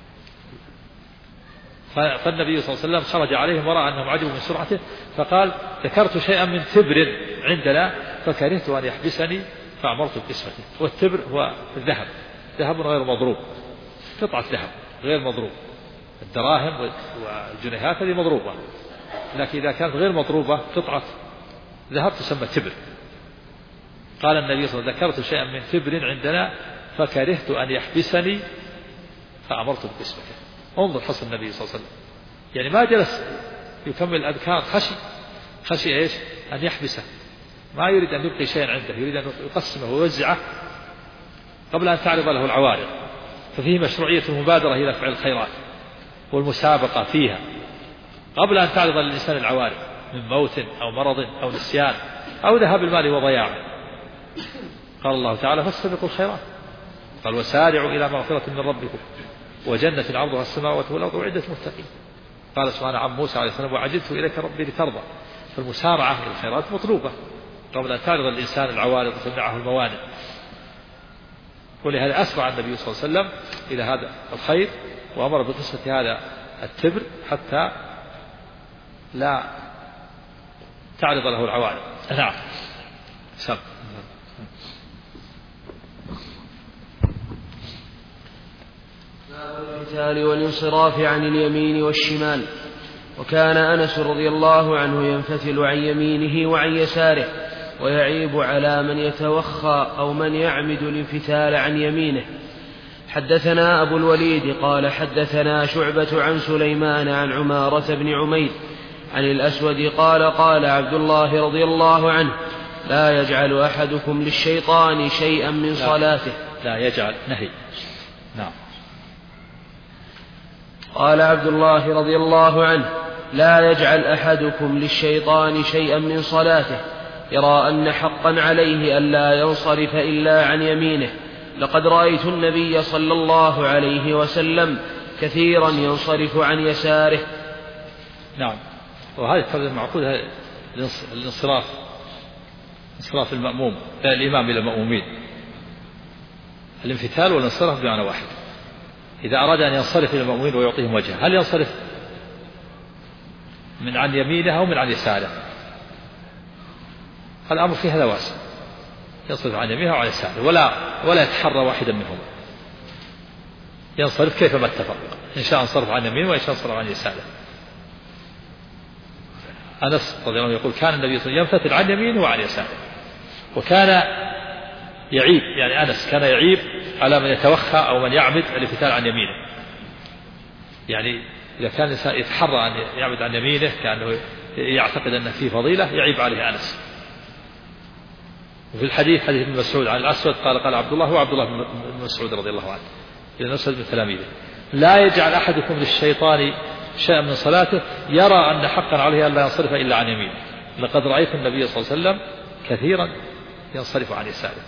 فالنبي صلى الله عليه وسلم خرج عليهم ورأى أنهم عجبوا من سرعته فقال ذكرت شيئا من تبر عندنا فكرهت أن يحبسني فأمرت بقسمته. والتبر هو الذهب، ذهب غير مضروب، قطعة ذهب غير مضروب. الدراهم والجنيهات هذه مضروبة، لكن إذا كانت غير مضروبة قطعة ذهب تسمى تبر. قال النبي صلى الله عليه وسلم ذكرت شيئا من تبر عندنا فكرهت أن يحبسني فأمرت بقسمته. انظر حسن النبي صلى الله عليه وسلم، يعني ما جلس يكمل الأذكار، خشي إيش؟ أن يحبسه، ما يريد أن يبقي شيئا عنده، يريد أن يقسمه ويوزعه قبل أن تعرض له العوارض. ففيه مشروعية المبادرة إلى فعل الخيرات والمسابقة فيها قبل أن تعرض للإنسان العوارض من موت أو مرض أو نسيان أو ذهاب المال وضياعه. قال الله تعالى فاستبقوا الخيرات، قال وسارعوا إلى مغفرة من ربكم وجنة عرضها السماوات والأرض وعدة المتقين. قال سبحانه عن موسى عليه السلام وعجلت إليك ربي لترضى. فالمسارعة إلى الخيرات مطلوبة قبل أن تعرض الإنسان العوارض وتمنعه الموانع. ولهذا أسرع النبي صلى الله عليه وسلم إلى هذا الخير وأمر بقسمة هذا التبر حتى لا تعرض له العوارض. نعم. سم. القتال والانصراف عن اليمين والشمال. وكان أنس رضي الله عنه ينفتل عن يمينه وعن يساره ويعيب على من يتوخى أو من يعمد الانفتال عن يمينه. حدثنا أبو الوليد قال حدثنا شعبة عن سليمان عن عمارة بن عمير عن الأسود قال قال عبد الله رضي الله عنه لا يجعل أحدكم للشيطان شيئا من صلاته. لا يجعل نهي. نعم. قال عبد الله رضي الله عنه لا يجعل أحدكم للشيطان شيئا من صلاته يرى أن حقا عليه ألا ينصرف إلا عن يمينه. لقد رأيت النبي صلى الله عليه وسلم كثيرا ينصرف عن يساره. نعم. وهذا الترجمة المعقول الانصراف، انصراف المأموم الإمام إلى المأمومين. الانفتال والانصراف بمعنى واحد. إذا أراد أن ينصرف إلى المأمومين ويعطيهم وجهه هل ينصرف من عن يمينه أو من عن يساره؟ الأمر فيه هذا واسع، ينصرف عن يمينه وعن يساره ولا يتحرى واحدا منهما، ينصرف كيفما اتفق، إن شاء انصرف عن يمينه وإن شاء انصرف عن يساره. أنس رضي الله عنه يقول كان النبي صلى الله عليه وسلم ينفتل عن يمينه وعن يساره، وكان يعيب، يعني أنس كان يعيب على من يتوخى أو من يعمد الانفتال عن يمينه. يعني إذا كان الإنسان يتحرى أن يعمد عن يمينه كأنه يعتقد أن فيه فضيلة يعيب عليه أنس. وفي الحديث حديث ابن مسعود عن الأسود قال عبد الله وعبد الله بن مسعود رضي الله عنه إلى الأسود من تلاميذه لا يجعل أحدكم للشيطان شيئا من صلاته يرى أن حقا عليه أن لا ينصرف إلا عن يمينه. لقد رأيت النبي صلى الله عليه وسلم كثيرا ينصرف عن يساره.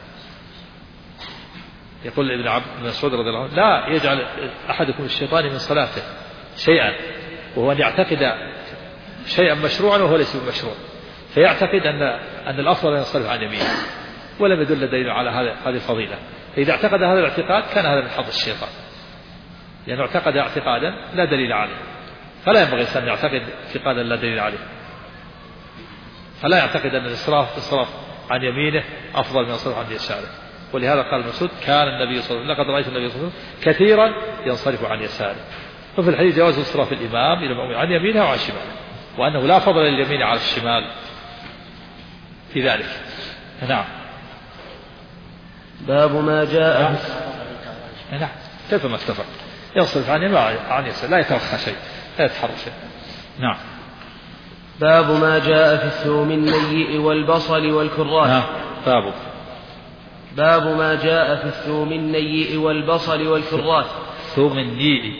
يقول ابن مسعود رضي الله عنه لا يجعل أحدكم الشيطان من صلاته شيئا، وهو أن يعتقد شيئا مشروعا وهو ليس بمشروع، فيعتقد أن الأفضل أن ينصرف عن يمينه، ولم يدل دليل على هذه الفضيلة. فإذا اعتقد هذا الاعتقاد كان هذا من حظ الشيطان، لأنه اعتقد اعتقادا لا دليل عليه، فلا ينبغي الإنسان أن يعتقد اعتقادا لا دليل عليه، فلا يعتقد أن الإصراف عن يمينه أفضل من الإصراف عن يساره. ولهذا قال المسعود كان النبي صلى الله عليه وسلم لقد رأيت النبي صلى الله عليه وسلم كثيرا ينصرف عن يساره. وفي الحديث جواز انصراف الإمام إلى المأموم عن يمينه وعن شماله، وأنه لا فضل لليمين على الشمال في ذلك. نعم. باب ما جاء. نعم كيف ما اتفق ينصرف عن يمين عن يسار، لا يتوخى شيء، لا يتحرك شيء. نعم. باب ما جاء في الثوم النيء والبصل والكراث. نعم. باب ما جاء في الثوم النيء والبصل والكراث. ثوم النيء.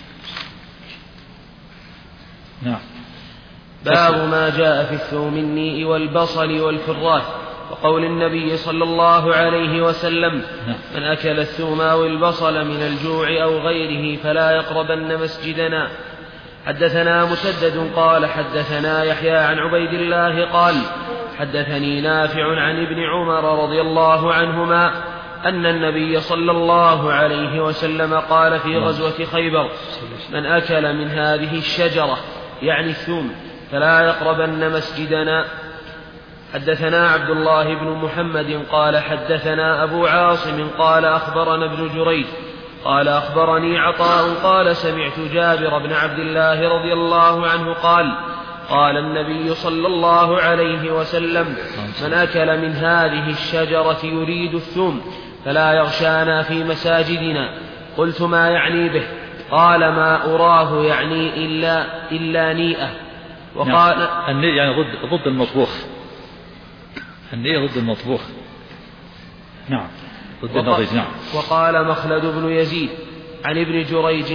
نعم. باب ما جاء في الثوم النيء والبصل والكراث، وقول النبي صلى الله عليه وسلم من أكل الثوم أو البصل من الجوع أو غيره فلا يقربن مسجدنا. حدثنا مسدد قال حدثنا يحيى عن عبيد الله قال حدثني نافع عن ابن عمر رضي الله عنهما أن النبي صلى الله عليه وسلم قال في غزوة خيبر من أكل من هذه الشجرة يعني الثوم فلا يقربن مسجدنا. حدثنا عبد الله بن محمد قال حدثنا أبو عاصم قال أخبرنا ابن جريج قال أخبرني عطاء قال سمعت جابر بن عبد الله رضي الله عنه قال النبي صلى الله عليه وسلم من أكل من هذه الشجرة يريد الثوم فلا يغشانا في مساجدنا. قلت ما يعني به؟ قال ما أراه يعني إلا نيئة. وقال النيء يعني ضد المطبوخ. النية ضد المطبوخ. نعم ضد النضيج. نعم. وقال مخلد بن يزيد عن ابن جريج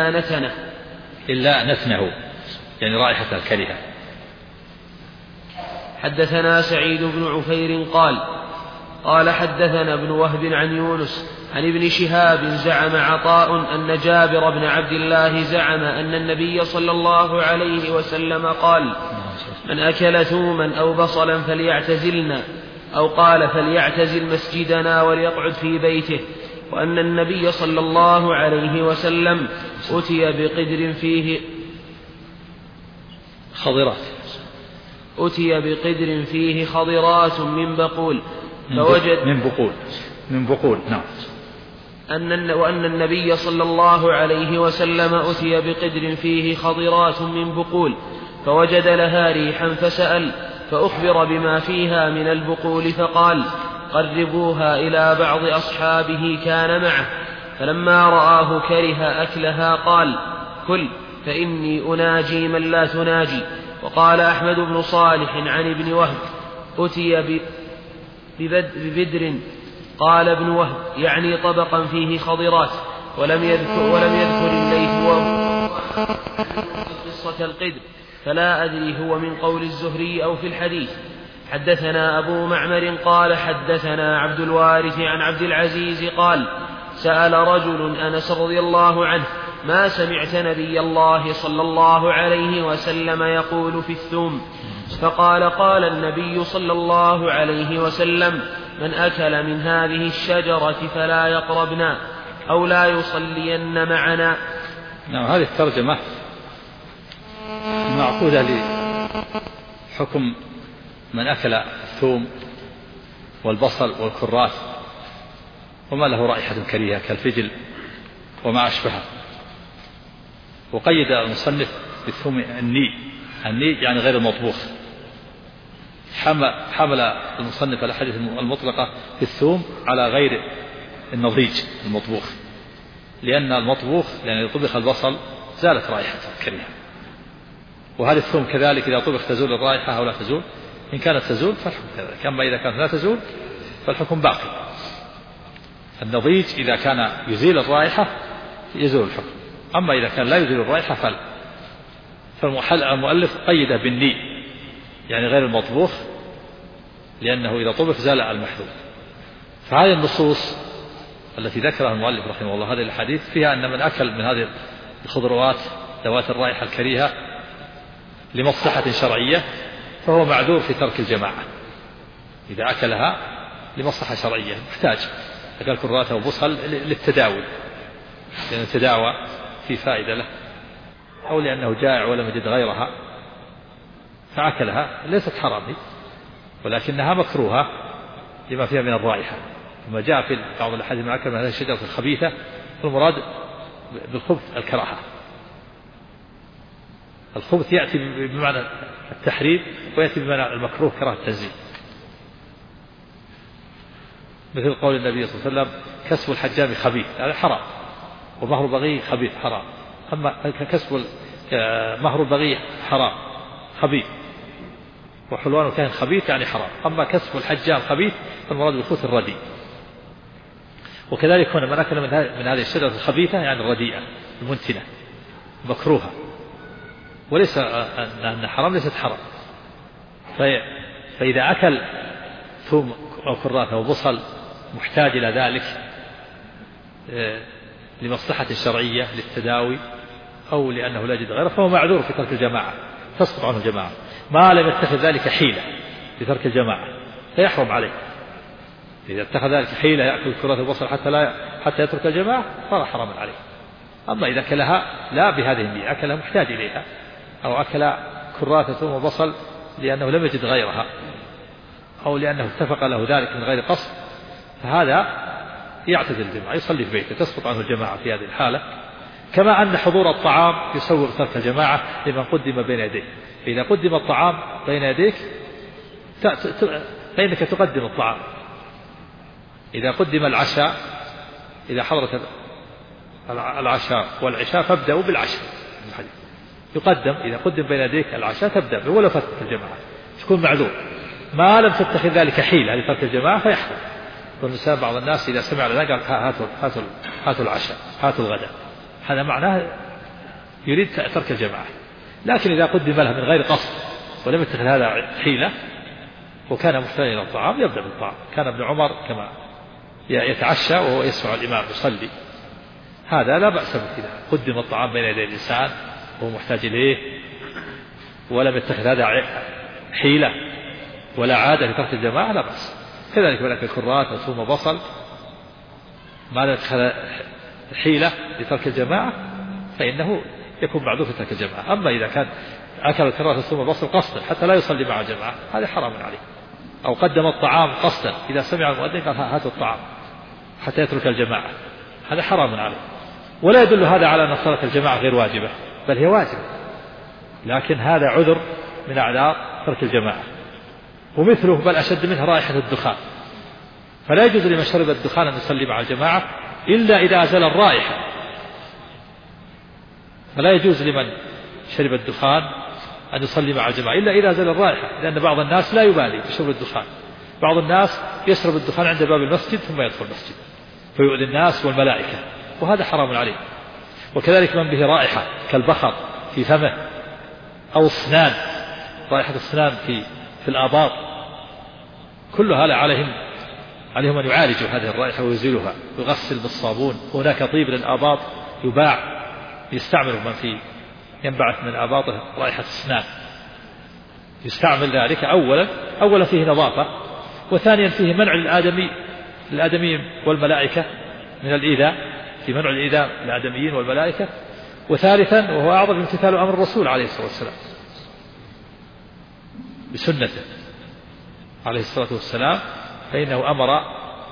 إلا نتنه يعني رائحة الكريهة. حدثنا سعيد بن عفير قال حدثنا ابن وهب عن يونس عن ابن شهاب زعم عطاء أن جابر بن عبد الله زعم أن النبي صلى الله عليه وسلم قال من أكل ثوما أو بصلا فليعتزلنا، أو قال فليعتزل مسجدنا وليقعد في بيته، وأن النبي صلى الله عليه وسلم أتي بقدر فيه خضرات من بقول فوجد من بقول. نعم. وأن النبي صلى الله عليه وسلم أتي بقدر فيه خضرات من بقول فوجد لها ريحا فسأل فأخبر بما فيها من البقول فقال قربوها إلى بعض أصحابه كان معه، فلما رآه كره أكلها قال كل فإني أناجي من لا تناجي. وقال أحمد بن صالح عن ابن وهب أتي ببدر، قال ابن وهب يعني طبقا فيه خضرات، ولم يذكر الليث قصة القدر، فلا أدري هو من قول الزهري أو في الحديث. حدثنا أبو معمر قال حدثنا عبد الوارث عن عبد العزيز قال سأل رجل أنس رضي الله عنه ما سمعت نبي الله صلى الله عليه وسلم يقول في الثوم؟ فقال قال النبي صلى الله عليه وسلم من أكل من هذه الشجرة فلا يقربنا أو لا يصلين معنا. نعم. هذه الترجمة معقودة لحكم من أكل الثوم والبصل والكراث وما له رائحة كريهة كالفجل وما أشبهه. وقيد المصنف بالثوم النيء يعني غير المطبوخ. حمل المصنف الأحاديث المطلقة بالثوم على غير النضيج المطبوخ، لأن المطبوخ إذا طبخ البصل زالت رائحة كريهة، وهذا الثوم كذلك إذا طبخ تزول الرائحة أو لا تزول. إن كانت تزول فالحكم كذلك، أما إذا كانت لا تزول فالحكم باقي. النضيج إذا كان يزيل الرائحة يزول الحكم. أما إذا كان لا يزيل الرائحة فالمؤلف قيده بالني يعني غير المطبوخ، لأنه إذا طبخ زال المحذور. فهذه النصوص التي ذكرها المؤلف رحمه الله هذه الحديث فيها أن من أكل من هذه الخضروات ذوات الرائحة الكريهة لمصلحة شرعية فهو معذور في ترك الجماعة. إذا أكلها لمصلحة شرعية محتاج، أكل كراثة وبصل للتداوي لأن التداوى في فائدة له، أو لأنه جائع ولم يجد غيرها فأكلها، ليست حرام ولكنها مكروهة لما فيها من الرائحة. ثم جاء في بعض الأحاديث من أكل من هذه الشجرة الخبيثة المراد بالخبث الكراهة. الخبث يأتي بمعنى التحريم ويأتي بمعنى المكروه كراهة التنزيه، مثل قول النبي صلى الله عليه وسلم كسب الحجام خبيث هذا حرام، ومهر البغي خبيث حرام. أما كسب مهر البغي حرام خبيث، وحلوان كان خبيث يعني حرام. أما كسب الحجام خبيث فالمراد بالخبث الرديء. وكذلك هنا من أكل من هذه الشجرة الخبيثة يعني الرديئة المنتنة مكروهة، وليس أن حرام ليست حرام. فإذا أكل ثوم أو كراثة أو بصل محتاج إلى ذلك لمصلحة شرعية للتداوي أو لأنه لا يجد غيره فهو معذور في ترك الجماعة، تسقط عنه الجماعة، ما لم يتخذ ذلك حيلة لترك الجماعة فيحرم عليه. إذا اتخذ ذلك حيلة يأكل كراثة البصل حتى يترك الجماعة فهو حرام عليه. أما إذا أكلها لا بهذه النية، أكلها محتاج إليها، أو أكل كراثة ثم بصل لأنه لم يجد غيرها أو لأنه اتفق له ذلك من غير قصد، فهذا يعتزل الجماعة يصلي في بيته تسقط عنه الجماعة في هذه الحالة. كما أن حضور الطعام يسوغ ترك الجماعة لمن قدم بين يديه. فإذا قدم الطعام بين يديك فإنك تقدم الطعام. إذا قدم العشاء، إذا حضرت العشاء والعشاء فابدأوا بالعشاء، يقدم إذا قدم بين يديك العشاء تبدأ به ولو فاتك الجماعة تكون معذور. ما لم تتخذ ذلك حيلة لترك الجماعة فيحرم. والنساء بعض الناس إذا سمع لنا قال هاتوا العشاء هاتوا الغداء، هذا معناه يريد ترك الجماعة. لكن إذا قدم له من غير قصد ولم يتخذ هذا حيلة وكان محتاجا إلى الطعام يبدأ بالطعام. كان ابن عمر كما يتعشى وهو يسمع الإمام يصلي، هذا لا بأس به. إذا قدم الطعام بين يدي الإنسان وهو محتاج إليه ولم يتخذ هذا حيلة ولا عادة لترك الجماعة لا بأس. كذلك من أكل كرات وثوم بصل ما لم يتخذ حيلة لترك الجماعة فإنه يكون معذور في ترك الجماعة. أما إذا كان أكل الكرات وثوم بصل قصدا حتى لا يصلي مع الجماعة هذا حرام عليه، أو قدم الطعام قصدا إذا سمع المؤذن قال هاتوا الطعام حتى يترك الجماعة هذا حرام عليه. ولا يدل هذا على أن صلاة الجماعة غير واجبة، بل هي واجبة، لكن هذا عذر من أعذار ترك الجماعة. ومثله بل أشد منها رائحة الدخان، فلا يجوز لمن شرب الدخان أن يصلي مع الجماعة إلا إذا أزال الرائحة. فلا يجوز لمن شرب الدخان أن يصلي مع الجماعة إلا إذا أزال الرائحة، لأن بعض الناس لا يبالي بشرب الدخان. بعض الناس يشرب الدخان عند باب المسجد ثم يدخل المسجد فيؤذي الناس والملائكة، وهذا حرام عليه. وكذلك من به رائحة كالبخر في فمه أو السنان، رائحة السنان في الآباط، كل هذا عليهم أن يعالجوا هذه الرائحة ويزيلها ويغسل بالصابون. هناك طيب للآباط يباع يستعمل من في ينبعث من آباطه رائحة السنان، يستعمل ذلك أولا فيه نظافة، وثانيا فيه منع للآدميين والملائكة من الإيذاء، في منع الإيذاء للآدميين والملائكة، وثالثا وهو أعظم امتثال أمر الرسول عليه الصلاة والسلام بسنته عليه الصلاة والسلام، فإنه أمر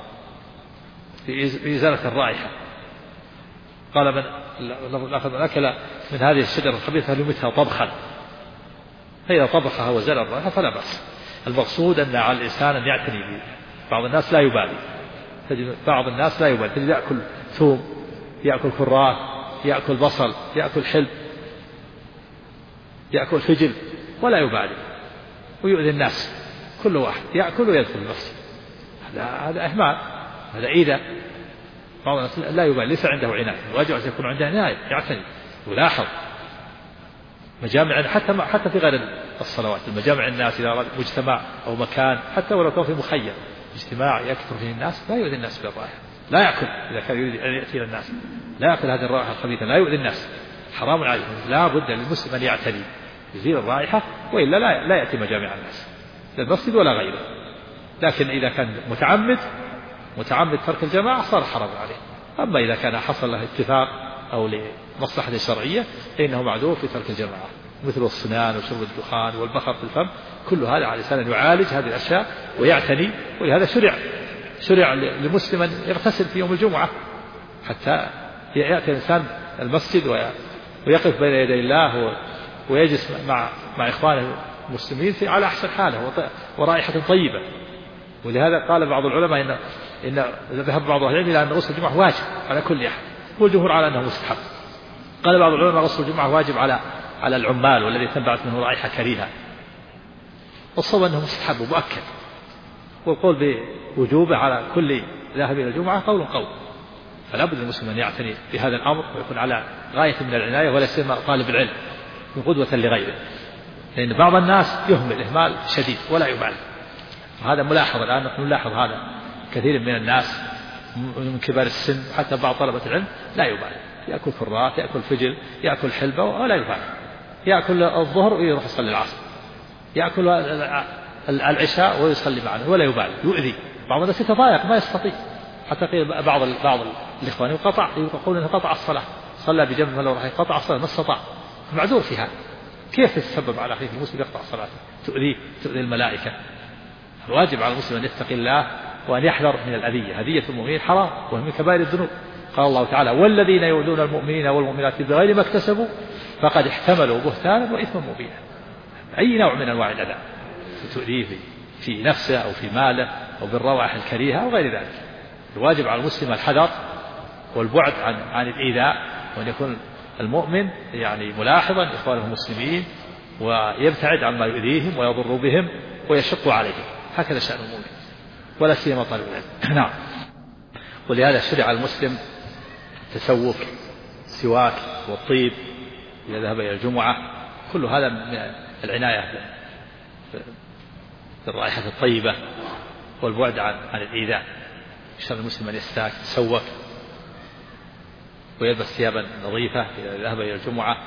بإزالة الرائحة. قال من أكل من هذه الشجرة الخبيثة فليمتها طبخا، فإذا طبخها وزال الرائحة فلا بأس. المقصود أن على الإنسان أن يعتني به. بعض الناس لا يبالي، تجد يأكل ثوم، يأكل كراث، يأكل بصل، يأكل حلب، يأكل فجل ولا يبالي ويؤذي الناس. كل واحد يأكل ويدخل المسجد، هذا إهمال، هذا إيذاء. بعض الناس لا يبالي، ليس عنده عناية، الواجب أن يكون عنده عناية، يعتني ويلاحظ مجامع حتى في غير الصلوات، المجامع الناس إذا مجتمع أو مكان حتى ولو كان في مخيم اجتماع يكثر فيه الناس لا يؤذي الناس بالرائحة، لا يأكل إذا كان يريد أن يأتي إلى الناس لا يأكل هذه الرائحة الخبيثة، لا يؤذي الناس، حرام عليه، لا بد للمسلم أن يعتني يزيل الرائحة، وإلا لا يأتي مجامع الناس لا المسجد ولا غيره. لكن إذا كان متعمد ترك الجماعة صار حرام عليه. أما إذا كان حصل له اتفاق أو لمصلحة شرعية فإنه معذور في ترك الجماعة، مثل الصنان وشرب الدخان والبخر في الفم، كل هذا على الإنسان أن يعالج هذه الأشياء ويعتني. ولهذا شرع لمسلم أن يغتسل في يوم الجمعة حتى يأتي الإنسان المسجد ويقف بين يدي الله ويجلس مع إخوانه المسلمين على أحسن حاله ورائحة طيبة. ولهذا قال بعض العلماء إن ذهب بعض أهل العلم إلى أن غسل الجمعة واجب على كل أحد، والجمهور على أنه مستحب. قال بعض العلماء غسل الجمعة واجب على العمال والذي تنبعث منه رائحة كريهة، والصواب أنه مستحب ومؤكد، والقول بوجوبه على كل ذاهب إلى الجمعة قول. فلا بد المسلم أن يعتني بهذا الأمر ويكون على غاية من العناية، ولا سيما طالب العلم من قدوة لغيره، لأن بعض الناس يهمل إهمال شديد ولا يبالي، وهذا ملاحظ الآن، نحن نلاحظ هذا كثير من الناس من كبار السن حتى بعض طلبة العلم لا يبالي، يأكل كرات، يأكل فجل، يأكل حلبة ولا يبالي، يأكل الظهر ويروح يصلي العصر، يأكل العشاء ويصلي معنا ولا يبالي، يؤذي. بعض الناس يتضايق ما يستطيع، حتى قيل بعض الإخوان يقول أنه قطع الصلاة، صلى بجنب ولو راح يقطع الصلاة ما استطاع، معذور في هذا. كيف تتسبب على أخيك المسلم يقطع صلاته، تؤذي الملائكة؟ الواجب على المسلم أن يتقي الله وأن يحذر من الأذية، أذية المؤمنين حرام وهي من كبائر الذنوب. قال الله تعالى: والذين يؤذون المؤمنين والمؤمنات بغير ما اكتسبوا فقد احتملوا بهتانا وإثما مبينا. أي نوع من أنواع الأذى تؤذيه في نفسه أو في ماله أو بالروائح الكريهة أو غير ذلك. الواجب على المسلم الحذر والبعد عن الإيذاء، وأن يكون المؤمن يعني ملاحظا إخوانه المسلمين ويبتعد عما يؤذيهم ويضر بهم ويشق عليهم، هكذا شأن المؤمن ولا سيما طالب العلم. نعم. ولهذا شرع المسلم تسوك، سواك والطيب إذا ذهب إلى الجمعة، كل هذا من العناية بالرائحة الطيبة والبعد عن الإيذاء. شرع المسلم أن يستاك يتسوك ويلبس ثيابا نظيفة إذا ذهب إلى الجمعة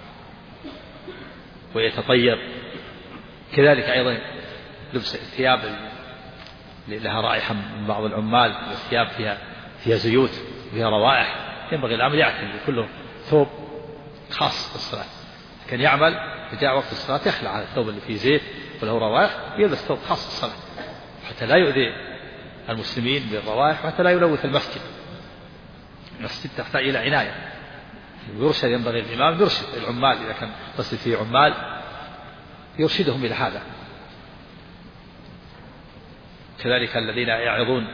ويتطيب. كذلك أيضا لبس الثياب لها رائحة من بعض العمال، الثياب فيها زيوت وفيها روائح، ينبغي العمل يعتني بكله ثوب خاص بالصلاة. كان يعمل فجاء وقت الصلاة يخلع الثوب اللي فيه زيت وله روائح ويلبس ثوب خاص بالصلاة حتى لا يؤذي المسلمين بالروائح وحتى لا يلوث المسجد. المسجد تحتاج إلى عناية، يرشد، ينبغي الإمام يرشد العمال إذا كان مسجد فيه عمال يرشدهم إلى هذا. كذلك الذين يعظون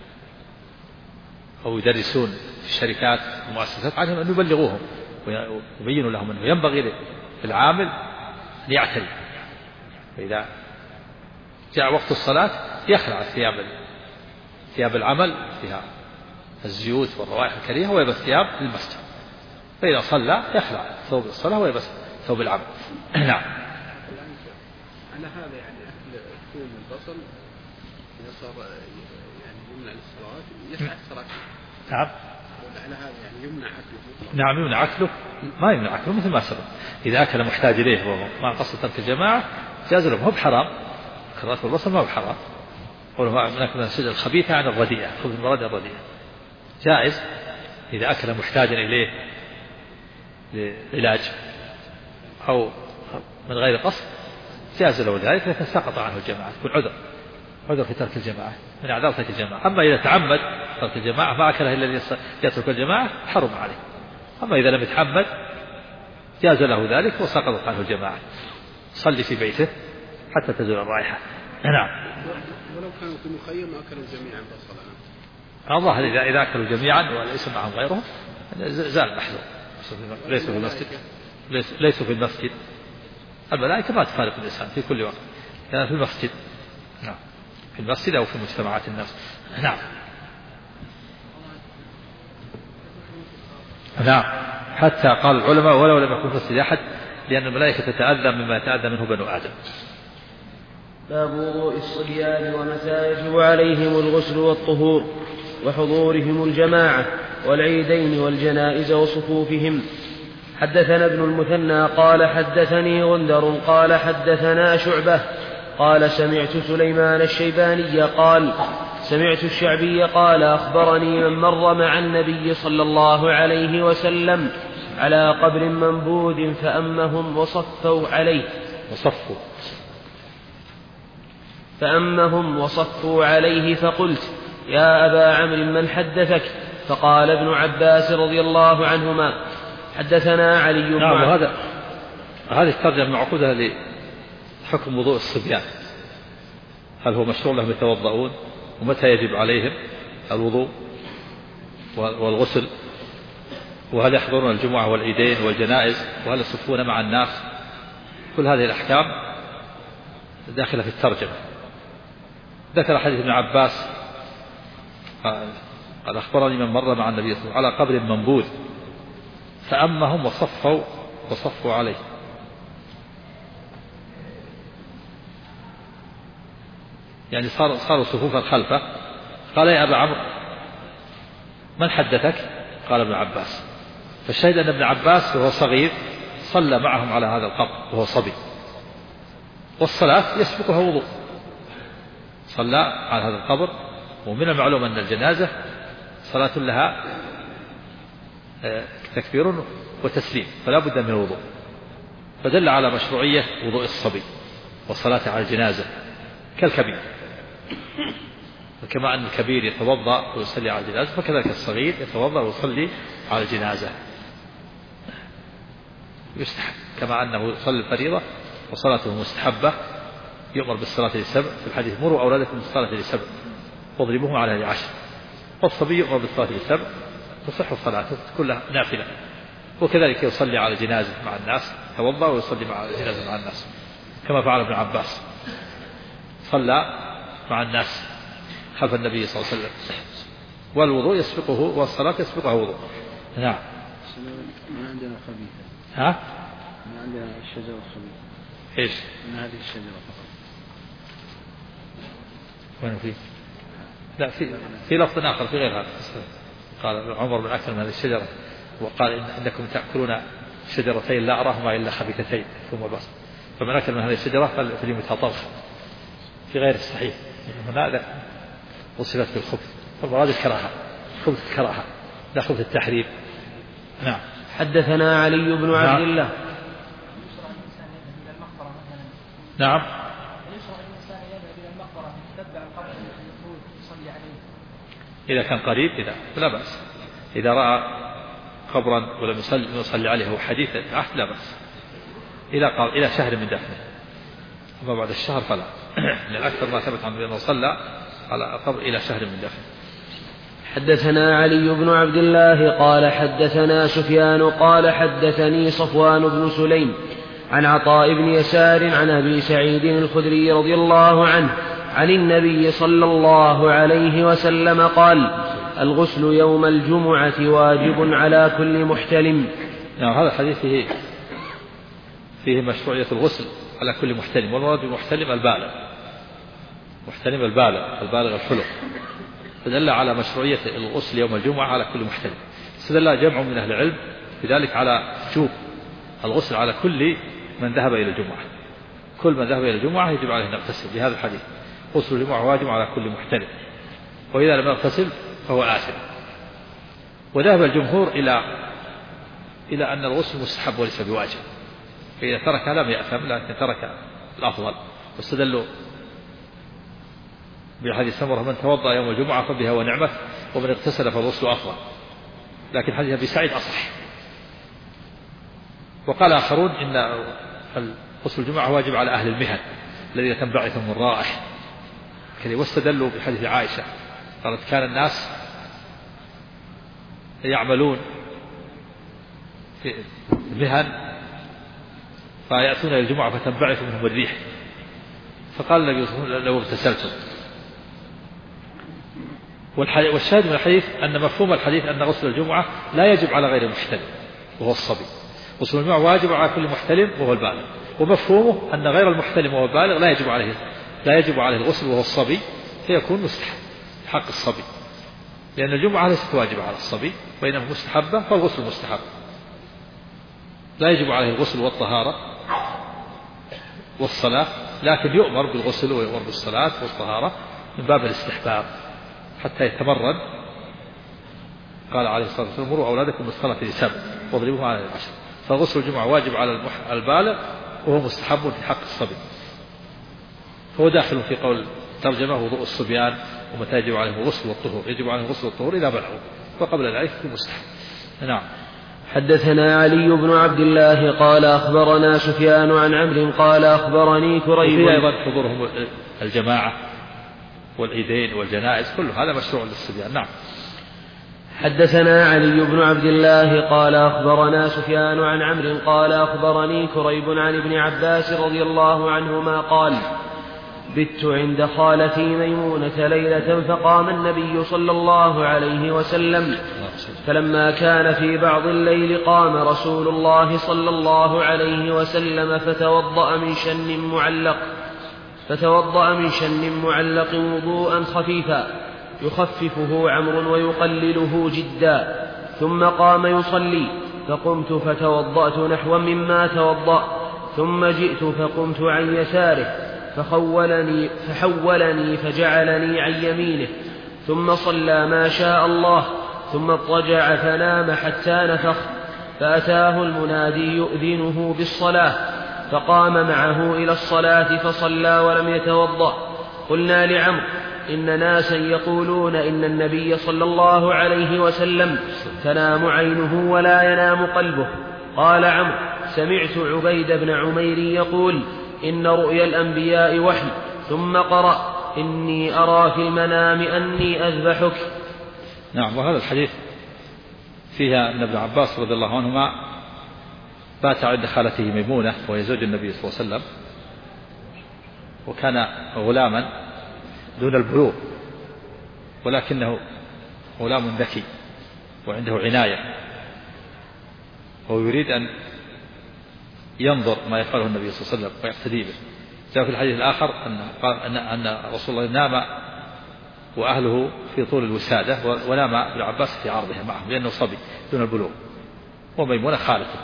أو يدرسون في الشركات والمؤسسات عليهم أن يبلغوهم ويبينوا لهم أنه ينبغي للعامل أن يعتني، فإذا جاء وقت الصلاة يخلع ثياب العمل فيها الزيوت والروائح الكريهة ويلبس ثياب للمسجد، فإذا صلى يخلع ثوب الصلاة ويلبس ثوب العمل. نعم. على هذا يعني أكل ثوم البصل إذا صار يعني يمنع للصلاة يسعى الصلاة. نعم. على هذا يعني يمنع أكله. نعم يمنع أكله، ما يمنع أكله مثل ما سبق. إذا أكل محتاج إليه وما قصد ترك الجماعة جاز له، هو بحرام. كرات البصل ما هو بحرام، ولما نأكل الشجر الخبيثة عن الرديئة، خذ من مراد الرديئة جائز. إذا أكل محتاجا إليه لعلاج أو من غير قصد جاز له ذلك، لكن سقط عنه الجماعة، يكون عذر في ترك الجماعة من أعذار ترك الجماعة. أما إذا تعمد ترك الجماعة ما أكله إلا الذي يترك الجماعة حرم عليه. أما إذا لم يتعمد جاز له ذلك وسقطت عنه الجماعة، صلي في بيته حتى تزول الرائحة. نعم. ولو كانوا في مخيم أكلوا جميعا بصلا. الله إذا أكلوا جميعا وليس معهم غيرهم زال المحذور. ليسوا في المسجد، ليسوا في المسجد. الملائكة ما تفارق الإنسان في كل وقت، يعني في المسجد. نعم. في المسجد أو في مجتمعات الناس. نعم. نعم، حتى قال العلماء ولو لم يكن في أحد، لأن الملائكة تتأذى مما يتأذى منه بنو آدم. باب وضوء الصبيان ومتى يجب عليهم الغسل والطهور وحضورهم الجماعة والعيدين والجنائز وصفوفهم. حدثنا ابن المثنى قال حدثني غندر قال حدثنا شعبة قال سمعت سليمان الشيباني قال سمعت الشعبي قال أخبرني من مر مع النبي صلى الله عليه وسلم على قبر منبوذ فأمهم وصفوا عليه فقلت يا أبا عمرو من حدثك؟ فقال ابن عباس رضي الله عنهما حدثنا علي بن نعم. هذه الترجمة معقودة لحكم وضوء الصبيان، هل هو مشروع لهم يتوضؤون، ومتى يجب عليهم الوضوء والغسل، وهل يحضرون الجمعة والعيدين والجنائز، وهل يصفون مع الناس. كل هذه الأحكام داخلة في الترجمة. ذكر حديث ابن عباس قال أخبرني من مر مع النبي صلى الله عليه وسلم على قبر منبوذ فأمهم وصفوا عليه. يعني صاروا صفوفا خلفه. قال يا أبا عمرو من حدثك؟ قال ابن عباس. فالشاهد أن ابن عباس وهو صغير صلى معهم على هذا القبر وهو صبي، والصلاة يسبقها وضوء. صلى على هذا القبر، ومن المعلوم أن الجنازة صلاة لها تكبير وتسليم، فلا بد من الوضوء. فدل على مشروعية وضوء الصبي والصلاة على الجنازة كالكبير. وكما أن الكبير يتوضأ ويصلي على الجنازة، فكذلك الصغير يتوضأ ويصلي على الجنازة. يستحب كما أنه يصلي الفريضة وصلاته مستحبة، يؤمر بالصلاة للسبع في الحديث مروا أولادكم بالصلاة للسبع واضربوهم على 10. والصبي يؤمر بالصلاة للسبع تصح صلاته كلها نافلة. وكذلك يصلي على الجنازة مع الناس، يتوضأ ويصلي مع الجنازة مع الناس كما فعل ابن عباس، صلى مع الناس خلف النبي صلى الله عليه وسلم. والوضوء يسبقه والصلاة يسبقها وضوء. نعم. ما عندنا خبيثة. ها؟ ما عندنا الشجرة خبيثة. إيش؟ من هذه الشجرة فقط. وين فيه؟ لا، في لفظ آخر في غير هذا. قال عمر بن أكل من هذه الشجرة، وقال إنكم تأكلون شجرتين لا أراهما إلا خبيثتين ثم بس، فمن أكل من هذه الشجرة فليمتها طبخا. في غير الصحيح هنا وصفت بالخبث، فالمراد الكراهة، خبث الكراهة لا خبث التحريم. نعم. حدثنا علي بن عبد الله. نعم. إذا كان قريب لا بأس. إذا رأى قبرا ولم يصلي عليه هو حديث عهد لا بأس إلى شهر من دفنه. أما بعد الشهر فلا. لأن أكثر ما ثبت عنه أنه صلى على القبر إلى شهر من دفنه. حدثنا علي بن عبد الله قال حدثنا سفيان قال حدثني صفوان بن سليم عن عطاء بن يسار عن أبي سعيد الخدري رضي الله عنه عن النبي صلى الله عليه وسلم قال الغسل يوم الجمعة واجب على كل محتلم. يعني هذا الحديث فيه مشروعية الغسل على كل محتلم، والمراد بالمحتلم البالغ الحلم. فدل على مشروعية الغسل يوم الجمعة على كل محتلم. استدل جمع من أهل العلم بذلك على وجوب الغسل على كل من ذهب إلى الجمعة. كل من ذهب إلى الجمعة يجب عليه أن يغتسل بهذا الحديث. غسل الجمعة واجب على كل محتلم، وإذا لم يغتسل فهو آثم. وذهب الجمهور إلى أن الغسل مستحب وليس بواجب، فإذا ترك لم يأثم لكن ترك الأفضل. واستدلوا بحديث سمرة من توضأ يوم الجمعة فبها ونعمة، ومن اغتسل فالغسل أفضل. لكن حديث أبي سعيد أصح. وقال آخرون إن غسل الجمعة واجب على أهل المهن الذين تنبعثهم الرائح، واستدلوا بحديث عائشة قالت كان الناس يعملون في المهن فيأتون إلى الجمعة فتنبعث منهم الريح، فقال النبي صلى الله عليه وسلم لو اغتسلتم. والشاهد من الحديث أن مفهوم الحديث أن غسل الجمعة لا يجب على غير المحتلم وهو الصبي، غسل الجمعة واجب على كل محتلم وهو البالغ، ومفهومه أن غير المحتلم وهو البالغ لا يجب عليه الغسل وهو الصبي، فيكون مستحب حق الصبي، لأن الجمعة ليست واجبة على الصبي بينما مستحبة، فالغسل مستحب، لا يجب عليه الغسل والطهارة والصلاة، لكن يؤمر بالغسل ويؤمر بالصلاة والطهارة من باب الاستحباب حتى يتمرن. قال عليه الصلاة والسلام: مروا أولادكم بالصلاة لسبع واضربوهم على 10. فغسل الجمعة واجب على البالغ وهو مستحب في حق الصبي، هو داخل في قول ترجمة وضوء الصبيان ومتى يجب عليهم الغسل والطهور، يجب عليهم الغسل والطهور إذا بلغوا، وقبل ذلك في مستحب. نعم. حدثنا علي بن عبد الله قال أخبرنا سفيان عن عمرو قال أخبرني كريب. وفي أيضا حضورهم الجماعة والعيدين والجنائز، كل هذا مشروع للصبيان. نعم. حدثنا علي بن عبد الله قال أخبرنا سفيان عن عمرو قال أخبرني كريب عن ابن عباس رضي الله عنهما قال: بت عند خالتي ميمونة ليلة فقام النبي صلى الله عليه وسلم، فلما كان في بعض الليل قام رسول الله صلى الله عليه وسلم فتوضأ من شن معلق وضوءا خفيفا يخففه عمرو ويقلله جدا، ثم قام يصلي، فقمت فتوضأت نحوا مما توضأ، ثم جئت فقمت عن يساره فحولني فجعلني عن يمينه، ثم صلى ما شاء الله، ثم اضطجع فنام حتى نفخ، فأتاه المنادي يؤذنه بالصلاة، فقام معه إلى الصلاة فصلى ولم يتوضأ. قلنا لعمرو: إن ناسا يقولون إن النبي صلى الله عليه وسلم تنام عينه ولا ينام قلبه. قال عمرو: سمعت عبيد بن عمير يقول: إن رؤيا الأنبياء وحي، ثم قرأ: إني أرى في المنام أني أذبحك. نعم. وهذا الحديث فيها أن ابن عباس رضي الله عنهما بات عند خالته ميمونة وهي زوج النبي صلى الله عليه وسلم، وكان غلاما دون البلوغ، ولكنه غلام ذكي وعنده عناية، وهو يريد أن ينظر ما يفعله النبي صلى الله عليه وسلم ويقتدي به. جاء في الحديث الآخر أن رسول الله نام وأهله في طول الوسادة، ونام ابن عباس في عرضها معه لأنه صبي دون البلوغ، وميمونة خالته،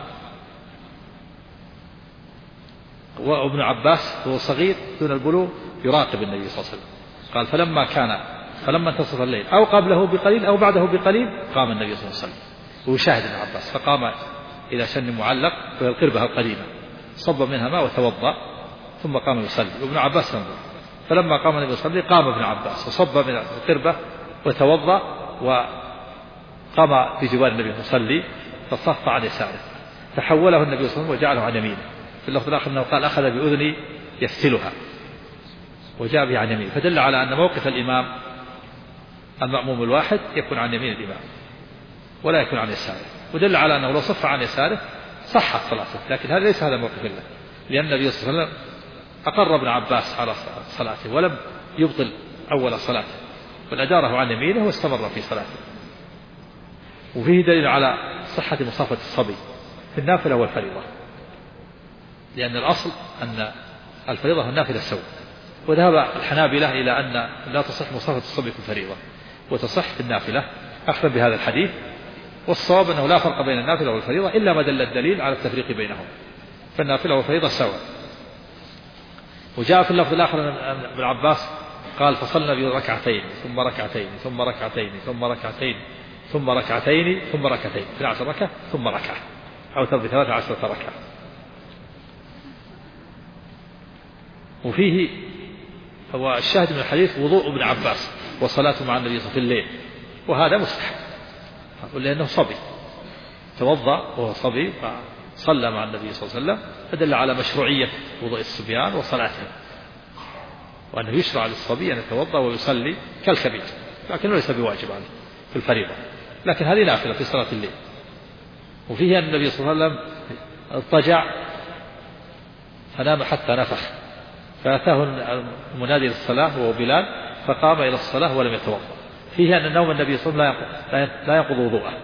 وابن عباس هو صغير دون البلوغ يراقب النبي صلى الله عليه وسلم. قال: فلما انتصف الليل أو قبله بقليل أو بعده بقليل قام النبي صلى الله عليه وسلم ويشاهد ابن عباس، فقام إلى شن معلق وهي القربة القديمة، صب منها ماء وتوضأ، ثم قام يصلي وابن عباس ينظر. فلما قام النبي يصلي قام ابن عباس وصب من القربة وتوضأ، وقام في جوار النبي يصلي، فصف عن يساره، فحوله النبي صلى الله عليه وسلم وجعله عن يمينه. في اللفظ الآخر أنه قال: أخذ بأذني يفتلها، وجاء به عن يمينه، فدل على أن موقف الإمام المأموم الواحد يكون عن يمين الإمام ولا يكون عن يساره، ودل على أنه لو صف عن يساره صحت صلاته، لكن هذا ليس هذا موقف الله، لأن النبي صلى الله عليه وسلم أقر ابن عباس على صلاته ولم يبطل أول صلاته، بل أداره عن يمينه واستمر في صلاته. وفيه دليل على صحة مصافة الصبي في النافلة والفريضة، لأن الأصل أن الفريضة والنافلة سوا، وذهب الحنابلة إلى أن لا تصح مصافة الصبي في الفريضة وتصح في النافلة أخذا بهذا الحديث، والصواب أنه لا فرق بين النافلة والفريضة إلا ما دل الدليل على التفريق بينهم، فالنافلة والفريضة سوا. وجاء في اللفظ الآخر أن ابن عباس قال: فصلنا بركعتين ثم ركعتين ثم ركعتين ثم ركعتين ثم ركعتين ثم ركعتين، 12 ركعة ثم ركعة، أو 13 ركعة. وفيه هو الشاهد من الحديث وضوء ابن عباس وصلاته مع النبي صلى الله عليه وسلم في الليل، وهذا مستحب لأنه صبي، توضأ وهو صبي فصلى مع النبي صلى الله عليه وسلم، فدل على مشروعية وضوء الصبيان وصلاتهم، وأنه يشرع للصبي أن يتوضأ ويصلي كالكبير، لكنه ليس بواجب عليه في الفريضة، لكن هذه نافلة في صلاة الليل. وفيه أن النبي صلى الله عليه وسلم اضطجع فنام حتى نفخ، فأتاه المنادي للصلاة وهو بلال، فقام إلى الصلاة ولم يتوضأ، فيه أن نوم النبي صلى الله عليه وسلم لا ينقض وضوءه،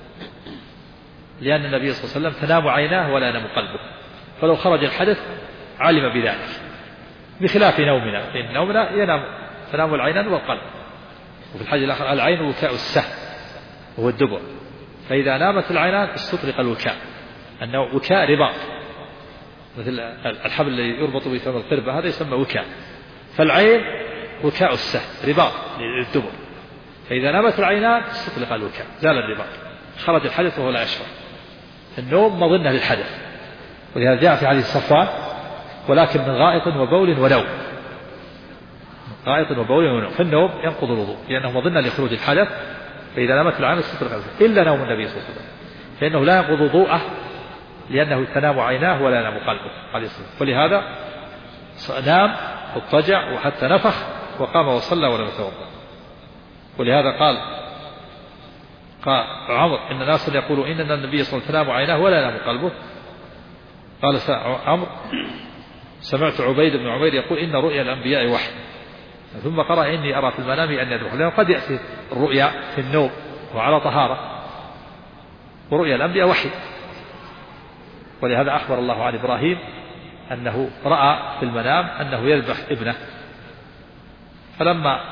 لأن النبي صلى الله عليه وسلم تنام عيناه ولا ينام قلبه، فلو خرج الحدث علم بذلك، بخلاف نومنا، لأن نومنا تنام العينان والقلب. وفي الحديث الآخر العين وكاء السهم وهو الدبر، فإذا نامت العينان استطلق الوكاء، أنه وكاء رباط، مثل الحبل الذي يربط به فم القربة هذا يسمى وكاء، فالعين وكاء السهم رباط للدبر، فإذا نامت العينان استطلق الوكاء زال الرباط، خرج الحدث وهو لا يشعر. النوم مظنة للحدث، ولهذا جاء في حديث صفوان ولكن من غائط وبول ونوم، غائط وبول ونوم، فالنوم ينقض الوضوء لأنه مظنة لخروج الحدث، فإذا نامت العين استطلق الوكاء، إلا نوم النبي صلى الله عليه وسلم فإنه لا ينقض وضوءه، لأنه تنام عيناه ولا ينام قلبه عليه الصلاة، ولهذا نام واضطجع وحتى نفخ وقام وصلى ولم يتوضأ. ولهذا قال عمرو إن ناس يقولوا إن النبي صلى الله عليه وسلم تنام عيناه ولا ينام قلبه، قال عمرو سمعت عبيد بن عمير يقول إن رؤيا الأنبياء وحي، ثم قرأ إني أرى في المنام أن يذبح، لأنه قد يأتي الرؤيا في النوم وعلى طهارة، ورؤيا الأنبياء وحي. ولهذا أخبر الله عن إبراهيم أنه رأى في المنام أنه يذبح ابنه، فلما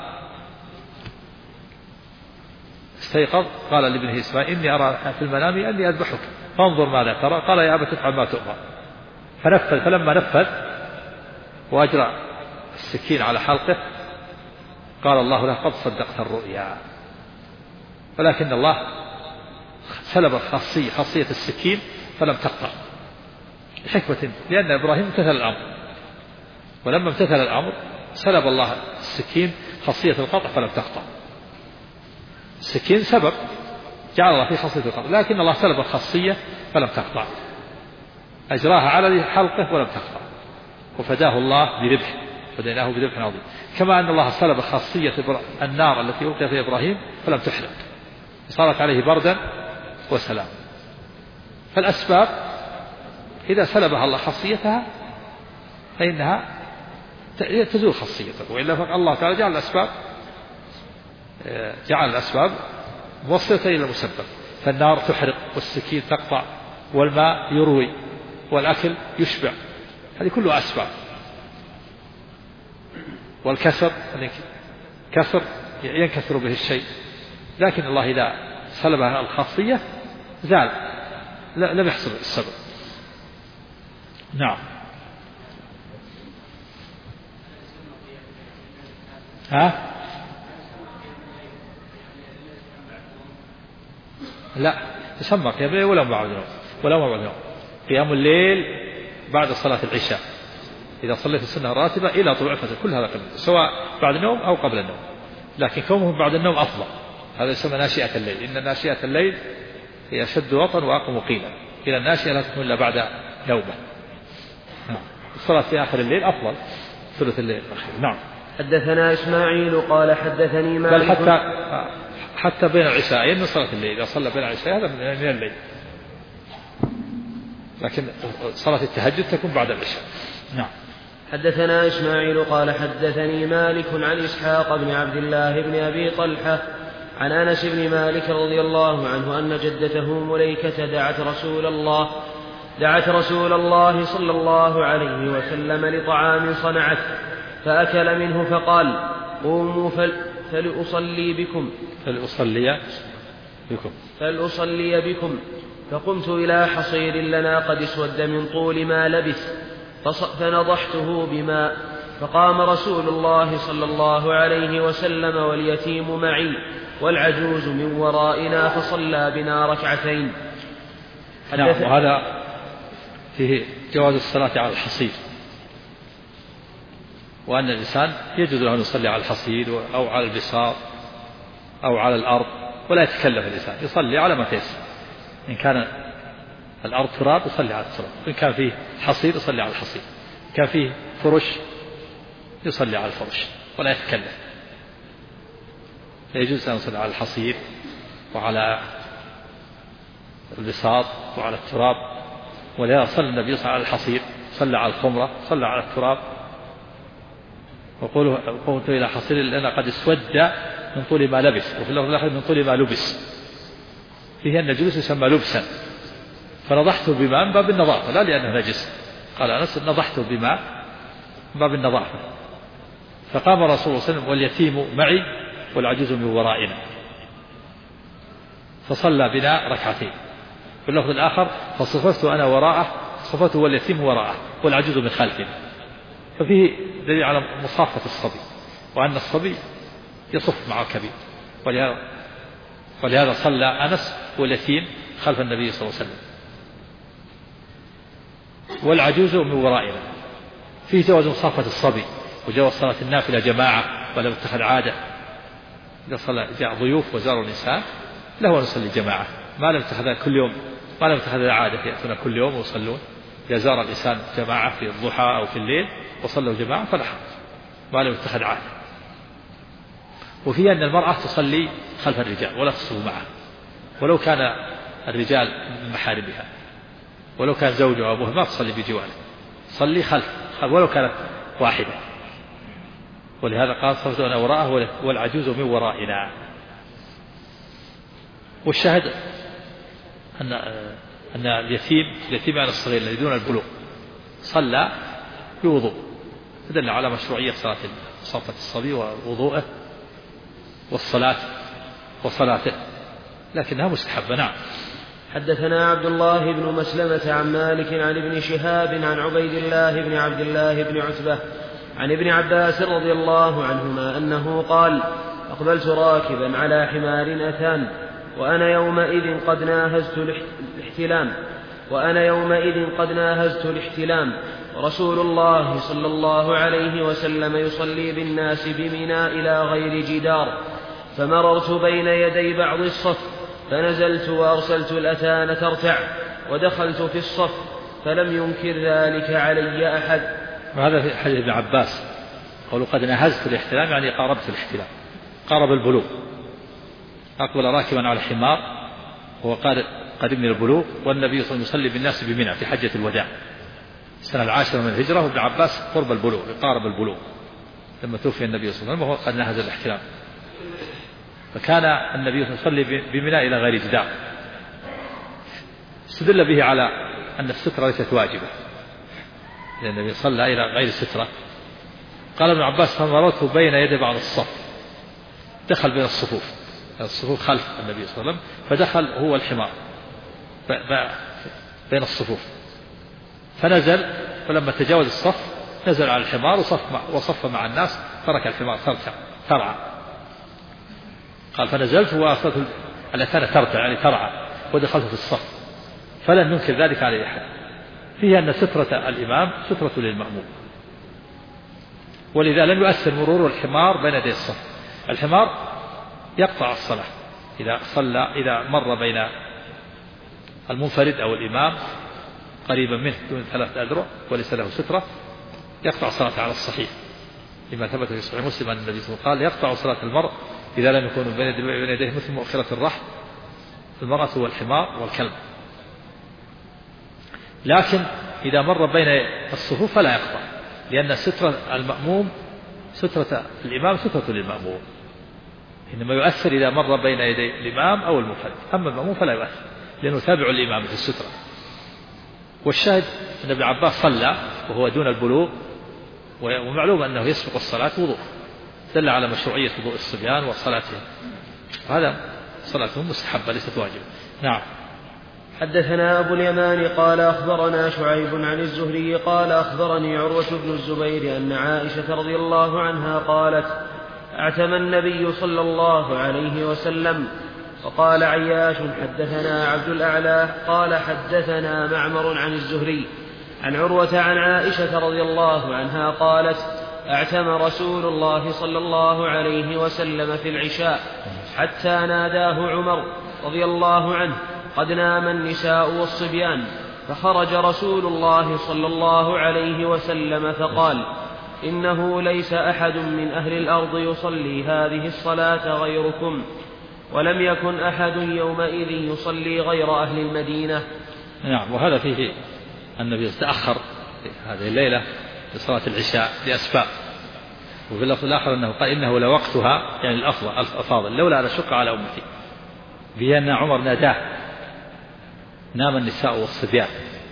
استيقظ قال لابنه إسماعيل إني أرى في المنام أني أذبحك فانظر ماذا ترى، قال يا أبت افعل ما تؤمر، فنفذ، فلما نفذ وأجرى السكين على حلقه قال الله له قد صدقت الرؤيا، ولكن الله سلب خاصية السكين فلم تقطع حكمة، لأن إبراهيم امتثل الأمر، ولما امتثل الأمر سلب الله السكين خاصية القطع فلم تقطع. السكين سبب جعل الله فيه خاصية القطع، لكن الله سلب الخاصية فلم تقطع، أجراها على حلقه ولم تقطع، وفداه الله بربح، فديناه بربح عظيم. كما أن الله سلب خاصية النار التي ألقي فيها إبراهيم فلم تحرق، صارت عليه بردا وسلام. فالأسباب إذا سلبها الله خاصيتها فإنها تزول خاصيتها، وإلا فالله تعالى جعل الأسباب موصلة إلى المسبب، فالنار تحرق والسكين تقطع والماء يروي والأكل يشبع، هذه كلها أسباب. والكسر كسر ينكسر به الشيء، لكن الله إذا سلبها الخاصية زال، لم يحصل السبب. نعم. لا يسمى قيام الليل ولا بعد نوم، ولا بعد نوم. قيام الليل بعد صلاة العشاء إذا صليت السنة الراتبة إلى طلوع الفجر، كل هذا قبل، سواء بعد النوم أو قبل النوم، لكن كونه بعد النوم أفضل، هذا يسمى ناشئة الليل. إن ناشئة الليل هي أشد وطن وأقوم قيلا، إلى الناشئة لا تكون إلا بعد نومه. الصلاة في آخر الليل أفضل، ثلث الليل الأخير. نعم. حدثنا إسماعيل قال حدثني مالك، بل حتى بين العشاءين من صلاة الليل، إذا صلى بين العشاء هذا من الليل، لكن صلاة التهجد تكون بعد العشاء. نعم. حدثنا إسماعيل قال حدثني مالك عن إسحاق بن عبد الله بن أبي طلحة عن أنس بن مالك رضي الله عنه أن جدته مليكة دعت رسول الله صلى الله عليه وسلم لطعام صنعته فأكل منه فقال قوموا فلأصلي بكم، فقمت إلى حصير لنا قد اسود من طول ما لبث فنضحته بماء، فقام رسول الله صلى الله عليه وسلم واليتيم معي والعجوز من ورائنا فصلى بنا ركعتين. نعم. وهذا فيه جواز الصلاة على الحصير، وأن الإنسان يجوز له أن يصلي على الحصير أو على البساط أو على الأرض، ولا يتكلف الإنسان، يصلي على ما تيسر. إن كان الأرض تراب يصلي على التراب، إن كان فيه حصير يصلي على الحصير، إن كان فيه فرش يصلي على الفرش ولا يتكلف. يجوز أن يصلي على الحصير وعلى البساط وعلى التراب، ولهذا صلى النبي صلى الله عليه وسلم على الحصير، صلى على الخمرة، صلى على التراب. وقوله قمت إلى حصير لأن قد اسود من طول ما لبث، وفي اللفظ الآخر من طول ما لبس، فيه أن الجلوس يسمى لبسا، فنضحته بماء من باب النظافة لا لأنه نجس. قال أنس نضحته بماء من باب النظافة. فقام رسول الله صلى الله عليه وسلم واليتيم معي والعجوز من ورائنا، فصلى بنا ركعتين. في اللفظ الآخر فصففت أنا وراءه، صفته واليتيم وراءه والعجوز من خلفنا. ففيه دليل على مصافة الصبي، وأن الصبي يصف مع الكبير، ولهذا صلى أنس واليتيم خلف النبي صلى الله عليه وسلم. والعجوز من ورائنا، فيه جواز مصافة الصبي وجواز صلاة النافلة جماعة، ولم اتخذ عادة إذا صلى جاء ضيوف وزاروا الإنسان له أن يصلي جماعة، ما لم اتخذها كل يوم، ما لم اتخذها عادة يأتون كل يوم ويصلون. إذا زار الإنسان جماعة في الضحى أو في الليل وصلوا جماعة فلا حرج، ما لم اتخذ عادة. وفي أن المرأة تصلي خلف الرجال ولا تصلي معه، ولو كان الرجال من محارمها، ولو كان زوجها وأبوها ما تصلي بجواره، صلي خلف ولو كانت واحدة. ولهذا قال صفت أنا وراءه والعجوز من ورائنا. والشاهد أن اليتيم عن الصغير الذي دون البلوغ صلى بوضوء، فدل على مشروعية صلاة الصبي ووضوءه وصلاته، لكنها مستحبة. نعم. حدثنا عبد الله بن مسلمة عن مالك عن ابن شهاب عن عبيد الله بن عبد الله بن عتبة عن ابن عباس رضي الله عنهما أنه قال: أقبلت راكبا على حمار أتان وأنا يومئذ قد ناهزت الاحتلام، ورسول الله صلى الله عليه وسلم يصلي بالناس بمنى إلى غير جدار، فمررت بين يدي بعض الصف فنزلت وأرسلت الأتان ترتع ودخلت في الصف فلم ينكر ذلك علي أحد. وهذا في حديث ابن عباس قالوا قد نهزت الاحتلام، يعني قاربت الاحتلام، قارب البلوغ. أقبل راكبا على الحمار وهو قريب من البلوغ، والنبي صلى الله عليه وسلم يصلي بالناس بمنى في حجة الوداع السنة 10 من الهجرة، وابن عباس قرب البلوغ قارب البلوغ لما توفي النبي صلى الله عليه وسلم وهو قد نهز الاحتلام. فكان النبي صلى الله عليه وسلم يصلي بمنى إلى غير جدار، استدل به على أن السترة ليست واجبة، لأن النبي صلى إلى غير سترة. قال ابن عباس: فمررت بين يدي بعض الصف، دخل بين الصفوف خلف النبي صلى الله عليه وسلم، فدخل هو الحمار بين الصفوف، فنزل، فلما تجاوز الصف نزل على الحمار وصف مع الناس، ترك الحمار ترعى. قال: فنزلت وأخذت الأتان ترتع يعني ترعى ودخلت في الصف فلن ننكر ذلك على أحد. فيها أن سترة الإمام سترة للمأموم، ولذا لم يؤثر مرور الحمار بين يدي الصف. الحمار يقطع الصلاة إذا مر بين المنفرد أو الإمام قريبا منه دون 3 أذرع وليس له سترة، يقطع الصلاة على الصحيح، لما ثبت في صحيح مسلم أن النبي صلى الله عليه وسلم قال: يقطع صلاة المرء إذا لم يكون بين يديه مثل مؤخرة الرحل المرأة والحمار والكلب. لكن إذا مر بين الصفوف فلا يقطع، لأن سترة المأموم سترة الإمام سترة للمأموم، إنما يؤثر إذا مر بين يدي الإمام أو المنفرد، أما المأموم فلا يؤثر لأنه تابع الإمام في السترة. والشاهد أن ابن عباس صلى وهو دون البلوغ، ومعلوم أنه يسبق الصلاة وضوء، دل على مشروعية وضوء الصبيان وصلاتهم، هذا صلاتهم مستحبة ليست واجبة. نعم. حدثنا أبو اليمان قال أخبرنا شعيب عن الزهري قال أخبرني عروة بن الزبير أن عائشة رضي الله عنها قالت: اعتم النبي صلى الله عليه وسلم. وقال عياش: حدثنا عبد الأعلى قال حدثنا معمر عن الزهري عن عروة عن عائشة رضي الله عنها قالت: اعتم رسول الله صلى الله عليه وسلم في العشاء حتى ناداه عمر رضي الله عنه: قد نام النساء والصبيان. فخرج رسول الله صلى الله عليه وسلم فقال: إنه ليس أحد من أهل الأرض يصلي هذه الصلاة غيركم، ولم يكن أحد يومئذ يصلي غير أهل المدينة. نعم. وهذا فيه النبي تأخر هذه الليلة لصلاة العشاء لأسباب، وفي اللفظ الآخر أنه قال إنه لوقتها يعني الأفاضل لولا أن أشق على أمتي، بأن عمر ناداه نام النساء والصبيان.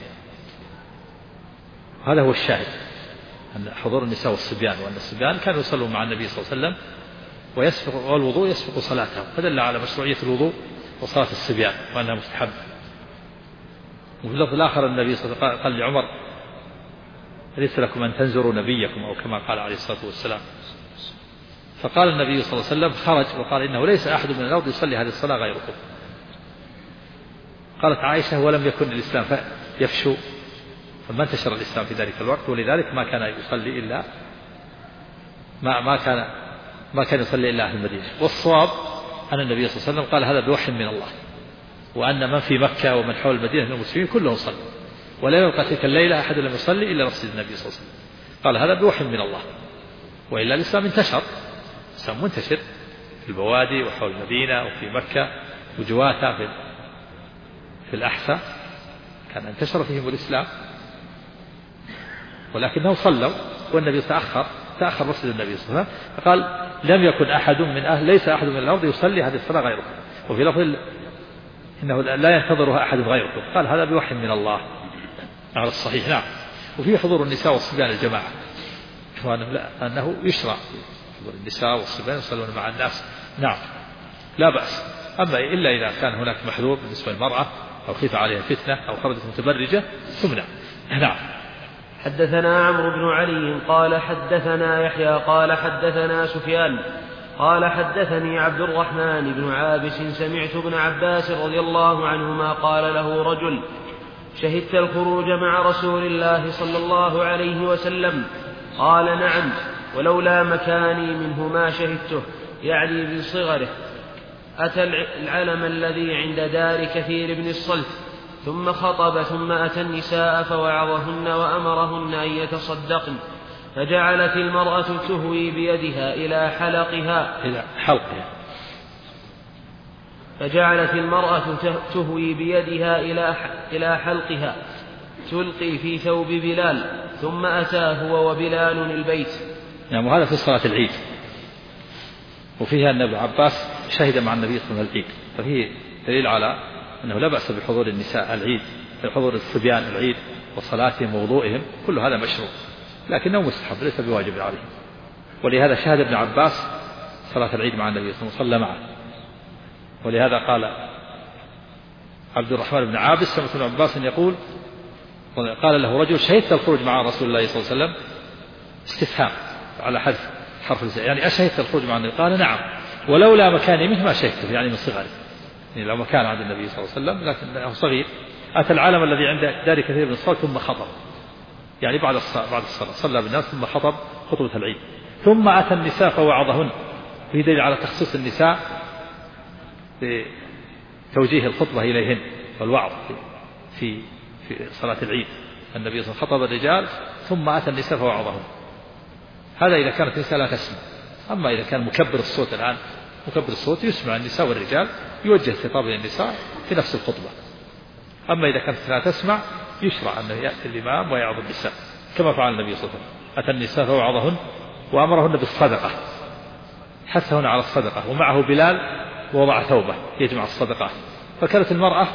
هذا هو الشاهد، أن حضور النساء والصبيان، وأن الصبيان كانوا يصلون مع النبي صلى الله عليه وسلم والوضوء يسبق صلاتهم، فدل على مشروعية الوضوء وصلاة الصبيان وأنها مستحب. وفي اللفظ الآخر النبي صلى الله عليه وسلم قال لعمر ليس لكم أن تنزروا نبيكم، أو كما قال عليه الصلاة والسلام. فقال النبي صلى الله عليه وسلم خرج وقال إنه ليس أحد من الأرض يصلي هذه الصلاة غيركم. قالت عائشة ولم يكن الإسلام يفشو، فما انتشر الإسلام في ذلك الوقت، ولذلك ما كان يصلي إلا ما كان يصلي إلا أهل المدينة. والصواب أن النبي صلى الله عليه وسلم قال هذا بوحي من الله، وأن من في مكة ومن حول المدينة من المسلمين كلهم صلوا، ولا يبقى تلك الليلة أحد لم يصلي إلا مسجد النبي صلى الله عليه وسلم. قال هذا بوحي من الله، وإلا الإسلام انتشر، الإسلام منتشر في البوادي وحول المدينة وفي مكة وجواتا في الأحساء، كان انتشر فيهم الإسلام، ولكنهم صلوا والنبي تأخر مسجد النبي صلى الله عليه وسلم، فقال لم يكن أحد من أهل ليس أحد من الأرض يصلي هذه الصلاة غيركم. وفي لفظ إنه لا ينتظرها أحد غيركم، قال هذا بوحي من الله على الصحيح. نعم. وفي حضور النساء والصبيان الجماعة، أنه يشرع حضور النساء والصبيان يصلون مع الناس، نعم لا بأس. أما إلا إذا كان هناك محذور بالنسبة للمرأة أو خيف عليها فتنة أو خرجت متبرجة تمنع. نعم. حدثنا عمرو بن علي قال حدثنا يحيى قال حدثنا سفيان قال حدثني عبد الرحمن بن عابس سمعت ابن عباس رضي الله عنهما قال له رجل شهدت الخروج مع رسول الله صلى الله عليه وسلم؟ قال نعم، ولولا مكاني منه ما شهدته، يعني بصغره. أتى العلم الذي عند دار كثير بن الصلت ثم خطب، ثم أتى النساء فوعظهن وأمرهن أن يتصدقن، فجعلت المرأة تهوي بيدها إلى حلقها تلقي في ثوب بلال، ثم أتى هو وبلال البيت. يعني وهذا في صلاة العيد، وفيها أن ابن عباس شهد مع النبي صلى الله عليه وسلم العيد، ففيه دليل على أنه لا بأس بحضور النساء العيد، بحضور الصبيان العيد وصلاتهم ووضوئهم، كل هذا مشروع، لكنه مستحب ليس بواجب عليهم. ولهذا شهد ابن عباس صلاة العيد مع النبي صلى الله عليه وسلم، صلى معه. ولهذا قال عبد الرحمن بن عابس سمعت ابن عباس يقول قال له رجل شهدت الخروج مع رسول الله صلى الله عليه وسلم؟ استفهام على حذف حرف الزاء، يعني أشهدت الخروج مع النبي؟ قال نعم، ولولا مكاني منه ما شهدته، يعني من صغري، يعني لو مكان عند النبي صلى الله عليه وسلم لكنه صغير. أتى العلم الذي عند دار كثير من الصلاة ثم خطب، يعني بعد الصلاة صلى بالناس ثم خطب خطبة العيد، ثم أتى النساء فوعظهن. في دليل على تخصيص النساء بتوجيه الخطبة إليهن والوعظ في صلاة العيد. النبي صلى الله عليه وسلم خطب الرجال ثم أتى النساء فوعظهن، هذا إذا كانت النساء لا تسمع. أما إذا كان مكبر الصوت، الآن مكبر الصوت يسمع النساء والرجال، يوجه الخطاب للنساء في نفس الخطبة. أما إذا كانت لا تسمع يشرع أنه يأتي الإمام ويعظ النساء كما فعل النبي صلى الله عليه وسلم. أتى النساء فوعظهن وأمرهن بالصدقة، حثهن على الصدقة، ومعه بلال ووضع ثوبه يجمع الصدقات. فكانت المرأة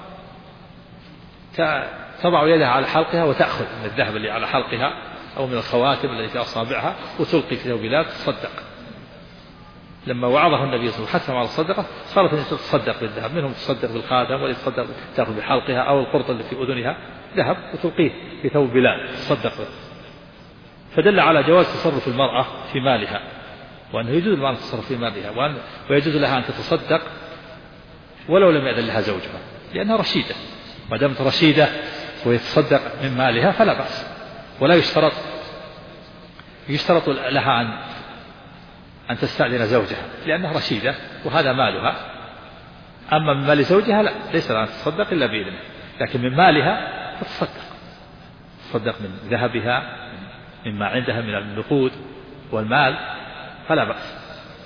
تضع يدها على حلقها وتأخذ من الذهب اللي على حلقها أو من الخواتم التي في أصابعها وتلقي في ثوب بلال تصدق. لما وعظه النبي صلى الله عليه وسلم حثهم على الصدقة، صارت الناس تتصدق بالذهب، منهم تصدق بالخاتم واللي تصدق تأخذ بحلقها أو القرط اللي في أذنها ذهب وتلقيه في ثوب بلال تصدق به. فدل على جواز تصرف المرأة في مالها، وأنه يجوز المرأة تصرف في مالها، ويجوز لها أن تتصدق ولو لم يأذن لها زوجها، لأنها رشيدة. ما دامت رشيدة ويتصدق من مالها فلا بأس، ولا يشترط لها أن تستأذن زوجها لأنها رشيدة وهذا مالها. أما من مال زوجها لا، ليس لها أن تتصدق إلا بإذنه، لكن من مالها تصدق من ذهبها مما عندها من النقود والمال فلا بأس.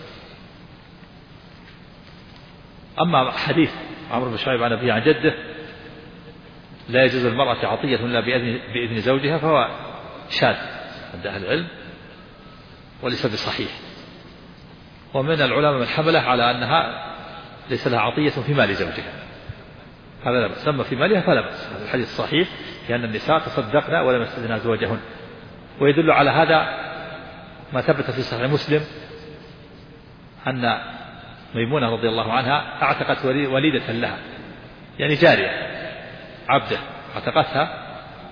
أما حديث عمرو بن شعيب عن أبيه عن جده لا يجوز المرأة عطية إلا بإذن زوجها فهو شاذ عند أهل العلم، وليس بصحيح. ومن العلماء من حمله على أنها ليس لها عطية في مال زوجها، هذا لا بأس، أما في مالها فلا بأس. هذا الحديث الصحيح لأن النساء تصدقن ولم يستأذن أزواجهن. ويدل على هذا ما ثبت في صحيح مسلم أن ميمونة رضي الله عنها اعتقت وليدة لها، يعني جارية عبده اعتقتها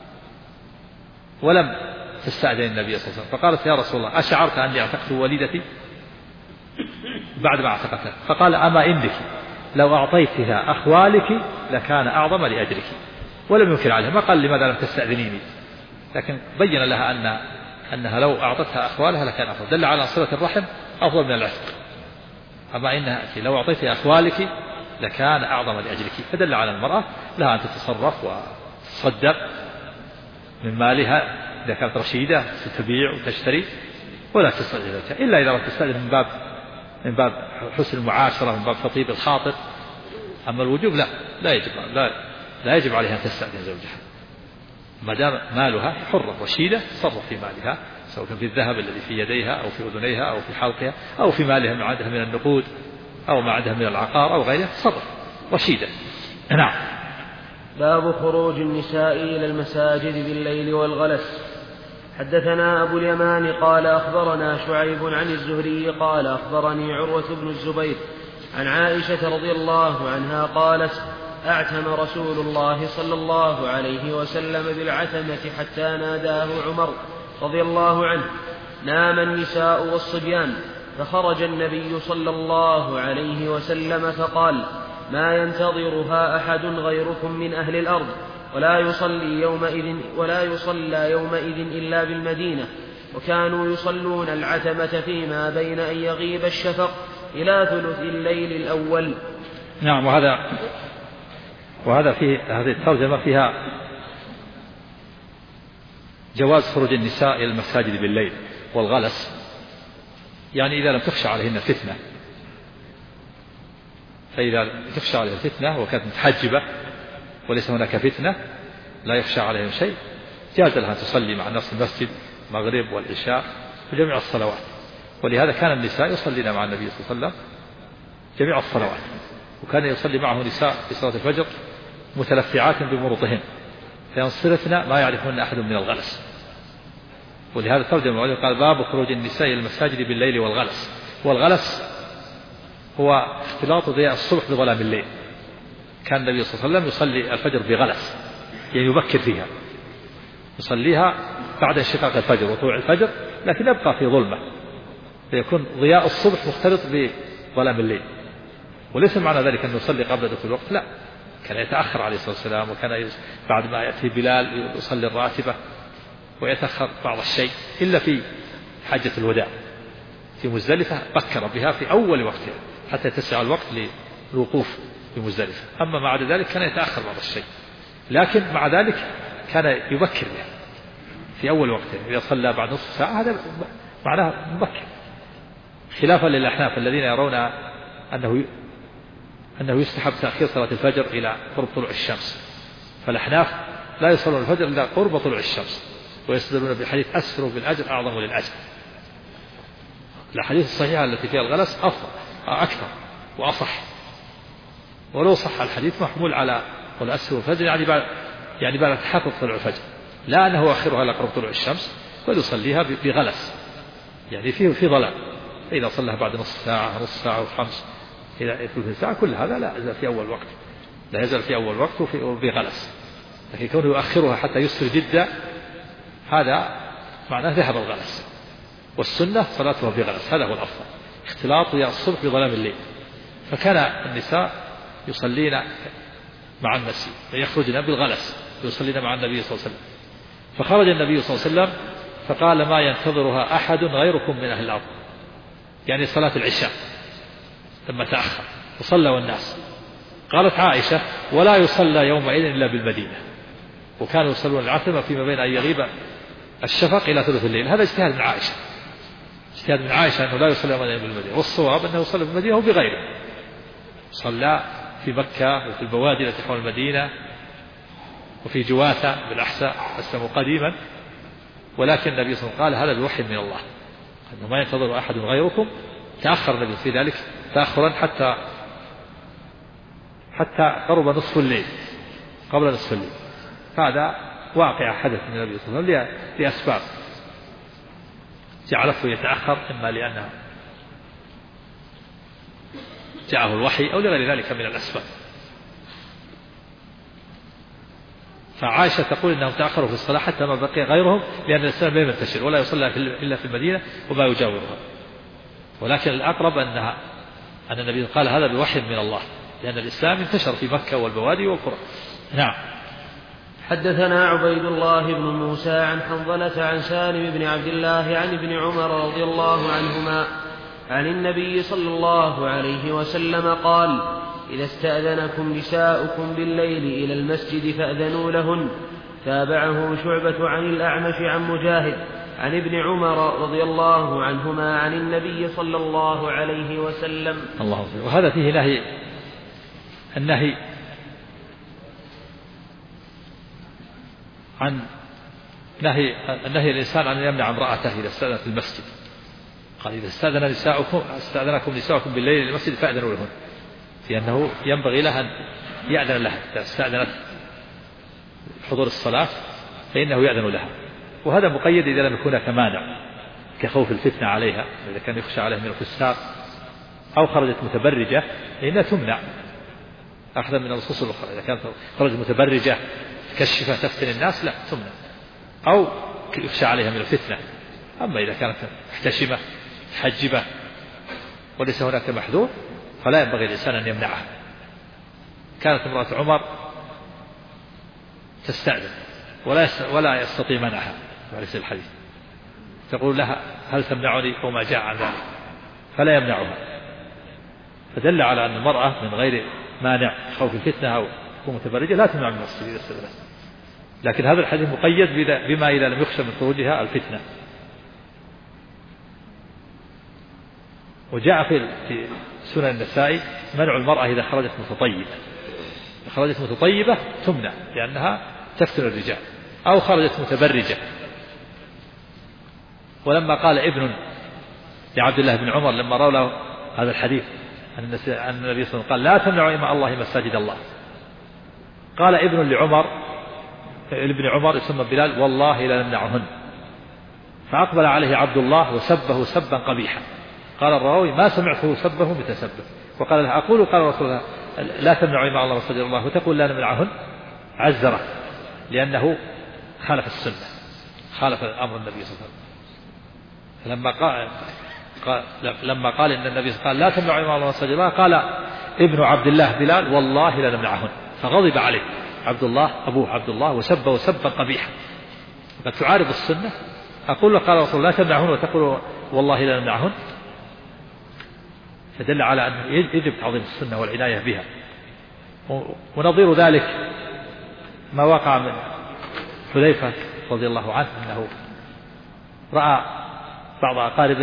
ولم تستأذن النبي صلى الله عليه وسلم، فقالت يا رسول الله أشعرت أني اعتقت وليدتي بعد ما اعتقتها؟ فقال أما إنك لو أعطيتها أخوالك لكان أعظم لأجرك. ولم ينكر عليها، ما قال لماذا لم تستأذنيني، لكن بين لها أنها لو أعطتها أخوالها لكان أفضل، دل على صلة الرحم أفضل من العتق. أما إنها لو أعطيتها أخوالك لكان أعظم لأجرك، فدل على المرأة لها أن تتصرف وتصدق من مالها إذا كانت رشيدة تبيع وتشتري، ولا تستأذن إلا إذا تستأذن من باب حسن المعاشرة، من باب تطيب الخاطر. أما الوجوب لا يجب عليها أن تستأذن زوجها ما دام مالها حرة رشيدة، تصرف في مالها سواء كان في الذهب الذي في يديها أو في أذنيها أو في حلقها أو في مالها ما عندها من النقود أو ما عندها من العقار أو غيره، تصرف رشيدة. نعم. باب خروج النساء إلى المساجد بالليل والغلس. حدثنا أبو اليمان قال أخبرنا شعيب عن الزهري قال أخبرني عروة بن الزبير عن عائشة رضي الله عنها قالت أعتم رسول الله صلى الله عليه وسلم بالعتمة حتى ناداه عمر رضي الله عنه نام النساء والصبيان، فخرج النبي صلى الله عليه وسلم فقال ما ينتظرها أحد غيركم من أهل الأرض ولا يصلى يومئذ إلا بالمدينة، وكانوا يصلون العتمة فيما بين أن يغيب الشفق إلى ثلث الليل الأول. نعم. وهذا في هذه الترجمة فيها جواز خروج النساء إلى المساجد بالليل والغلس، يعني إذا لم تخشى عليهن فتنة، فإذا تخشى عليها فتنة وكانت متحجبة وليس هناك فتنة لا يخشى عليهم شيء، جاز لها أن تصلي مع الناس المسجد المغرب والعشاء وجميع الصلوات. ولهذا كان النساء يصلين مع النبي صلى الله عليه وسلم جميع الصلوات، وكان يصلي معه نساء في صلاة الفجر متلفعات بمروطهن فينصرفن ما يعرفون أحد من الغلس. ولهذا ترجم العلماء قال باب خروج النساء إلى المساجد بالليل والغلس. والغلس هو اختلاط ضياء الصبح بظلام الليل. كان النبي صلى الله عليه وسلم يصلي الفجر بغلس، يعني يبكر فيها، يصليها بعد انشقاق الفجر وطلوع الفجر، لكن يبقى في ظلمة، فيكون ضياء الصبح مختلط بظلام الليل. وليس معنى ذلك أن يصلي قبل دخول الوقت، لا، كان يتأخر عليه الصلاة والسلام، وكان بعد ما يأتي بلال يصلي الراتبة ويتأخر بعض الشيء، إلا في حجة الوداع في مزدلفة بكر بها في أول وقتها حتى يتسع الوقت للوقوف في مزدلفة. أما بعد ذلك كان يتأخر بعض الشيء، لكن مع ذلك كان يبكر بها في أول وقتها. إذا صلى بعد نصف ساعة هذا معناه مبكر، خلافا للأحناف الذين يرون أنه يستحب تأخير صلاة الفجر إلى قرب طلوع الشمس. فالأحناف لا يصلون الفجر إلا قرب طلوع الشمس، ويستدلون بحديث أسفروا بالأجر أعظم للأجر. الحديث الصحيحة التي فيها الغلس أكثر وأصح، ولو صح الحديث محمول على قول أسفروا الفجر يعني بعد تحقق طلوع الفجر، لا أنه يؤخرها إلى قرب طلوع الشمس، بل يصليها بغلس، يعني في ظلام. فإذا صلىها بعد نصف ساعة وخمس إلى ثلث ساعة، كل هذا لا يزال في أول وقت، لا يزال في أول وقت وبغلس. لكن كونه يؤخرها حتى يسر جدا هذا معناه ذهب الغلس. والسنة صلاتها بغلس، هذا هو الأفضل، اختلاط ضياء الصبح بظلام الليل. فكان النساء يصلين مع المسجد ويخرجن بالغلس ويصلين مع النبي صلى الله عليه وسلم. فخرج النبي صلى الله عليه وسلم فقال ما ينتظرها أحد غيركم من أهل الأرض، يعني صلاة العشاء لما تأخر وصلى والناس. قالت عائشة ولا يصلى يومئذ إلا بالمدينة، وكانوا يصلون العتمة فيما بين أن يغيب الشفق إلى ثلث الليل. هذا اجتهاد من عائشة، اجتهاد من عائشة أنه لا يصلي يومئذ بالمدينة، والصواب أنه يصلي بالمدينة وبغيره، صلى في مكة وفي البوادي التي حول المدينة وفي جواثة بالأحساء أسلموا قديما. ولكن النبي صلى الله عليه وسلم قال هذا بوحي من الله، ما ينتظر أحد غيركم، تأخر النبي في ذلك تأخرا حتى قرب نصف الليل، قبل نصف الليل. هذا واقع حدث من النبي صلى الله عليه وسلم لأسباب جعلته يتأخر، إما لأنه جاءه الوحي أو لغير ذلك من الأسباب. فعائشة تقول إنهم تأخروا في الصلاة حتى ما بقي غيرهم، لأن الإسلام لم ينتشر ولا يصلى إلا في المدينة وما يجاورها. ولكن الأقرب أن النبي قال هذا بوحي من الله، لأن الإسلام انتشر في مكة والبوادي والقرى. نعم. حدثنا عبيد الله بن موسى عن حنظلة عن سالم بن عبد الله عن ابن عمر رضي الله عنهما عن النبي صلى الله عليه وسلم قال: إذا استأذنكم نساؤكم بالليل إلى المسجد فأذنوا لهن. تابعه شعبة عن الأعمش عن مجاهد عن ابن عمر رضي الله عنهما عن النبي صلى الله عليه وسلم. الله أكبر. وهذا فيه النهي عن نهي الإنسان أن يمنع امرأته إذا استأذن في المسجد. قال: إذا استأذنكم نساؤكم بالليل إلى المسجد فأذنوا لهن، لأنه ينبغي لها أن يأذن لها. إذا استأذنت حضور الصلاة فإنه يأذن لها. وهذا مقيد إذا لم يكون كمانع، كخوف الفتنة عليها، إذا كان يخشى عليه من الفساق، أو خرجت متبرجة فإنها تمنع أخذا من النصوص الأخرى. إذا كانت خرجت متبرجة كشفة تفتن الناس لا تمنع، أو يخشى عليها من الفتنة. أما إذا كانت محتشمة حجبة وليس هناك محذور فلا ينبغي الإنسان أن يمنعها. كانت امرأة عمر تستأذن ولا يستطيع منعها، وليس الحديث، تقول لها: هل تمنعني؟ أو ما جاء عن ذلك، فلا يمنعها. فدل على أن المرأة من غير مانع خوف الفتنة أو تكون متبرجة لا تمنع من المسجد إذا استأذنت. لكن هذا الحديث مقيد بما إذا لم يخشى من خروجها الفتنة. وجاء في سنن النسائي منع المرأة إذا خرجت متطيبة تمنع، لأنها تفتن الرجال، أو خرجت متبرجة. ولما قال ابن لعبد الله بن عمر لما روى له هذا الحديث أن النبي صلى الله عليه وسلم قال: لا تمنعوا إماء الله مساجد الله، قال ابن لابن عمر يسمى بلال: والله لا نمنعهن. فأقبل عليه عبد الله وسبه سبا قبيحا. قال الراوي: ما سمعته سبه متسبب. وقال له: أقول قال رسول الله لا تمنعوا إماء الله مساجد الله وتقول لا نمنعهن، عزره، لأنه خالف السنة، خالف أمر النبي صلى الله عليه وسلم. لما قال إن النبي قال لا تمنعوا إماء الله مساجد الله، قال ابن عبد الله بلال: والله لا نمنعهن. فغضب عليه أبوه عبد الله وسبه سبا قبيحا. فقد تعارض السنة. أقول له: قال رسول الله لا تمنعهن وتقول والله لا نمنعهن. فدل على أن يجب تعظيم السنة والعناية بها. ونظير ذلك ما وقع من حذيفة رضي الله عنه أنه رأى بعض أقاربه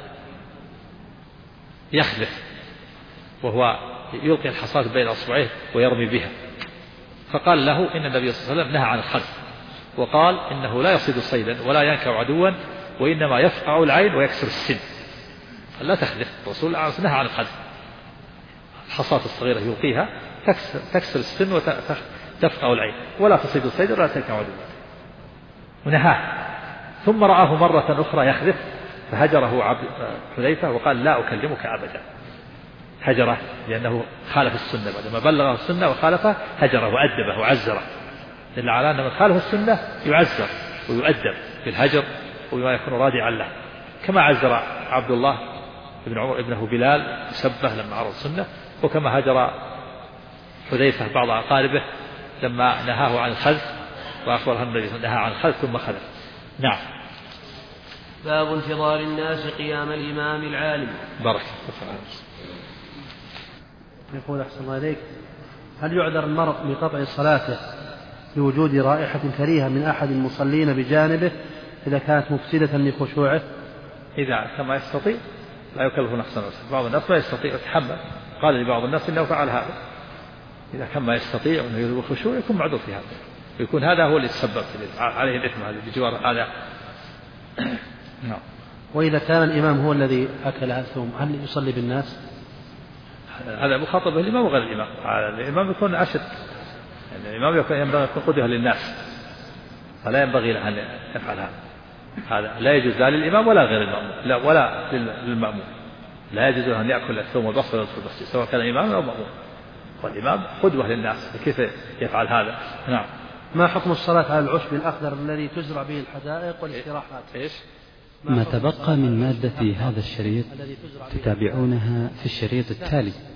يخلف وهو يلقي الحصاة بين أصبعيه ويرمي بها، فقال له: إن النبي صلى الله عليه وسلم نهى عن الخلف، وقال إنه لا يصيد صيدا ولا ينكع عدوا، وإنما يفقع العين ويكسر السن. لا تخلف. الرسول نهى عن الخلف، الحصاة الصغيرة يلقيها تكسر السن وتفقع العين، ولا تصيد الصيد ولا تنكع عدوا، ونهاه. ثم رآه مرة أخرى يخلف فهجره حذيفة وقال: لا أكلمك أبدا. هجره لأنه خالف السنة، بعدما بلغه السنة وخالفه هجره وأدبه وعزره. دل على أن من خالف السنة يعزر ويؤدب بالهجر وبما يكون رادعا له، كما عزر عبد الله بن عمر ابنه بلال سبه لما عرض السنة، وكما هجر حذيفة بعض أقاربه لما نهاه عن الخلف وأخبره النبي صلى الله عليه وسلم نهى عن الخلف ثم خلف. نعم. باب انتظار الناس قيام الإمام العالم. بارك. يقول: أحسن الله إليك، هل يعذر المرء بقطع صلاته لوجود رائحة كريهة من أحد المصلين بجانبه إذا كانت مفسدة لخشوعه؟ إذا كما يستطيع لا يكلف نفسا. بعض الناس لا يستطيع يتحمل. قال لبعض الناس إنه فعل هذا. إذا كان ما يستطيع أنه يذوب الخشوع يكون معذور في هذا، ويكون هذا هو اللي يتسبب عليه الإثم هذا بجوار هذا. نعم. وإذا كان الإمام هو الذي أكل الثوم هل يصلي بالناس؟ هذا مخاطب الإمام وغير الإمام. الإمام يكون أشد، يعني الإمام ينبغي أن يكون قدوة للناس، فلا ينبغي له أن يفعل هذا لا يجوز لا للإمام ولا غير المأموم، لا ولا للمأموم، لا يجوز له أن يأكل الثوم والبصل ويدخل المسجد سواء كان إمام أو مأموم، والإمام قدوة للناس، كيف يفعل هذا؟ نعم. ما حكم الصلاة على العشب الأخضر الذي تزرع به الحدائق والاستراحات؟ إيش؟ ما تبقى من مادة هذا الشريط تتابعونها في الشريط التالي.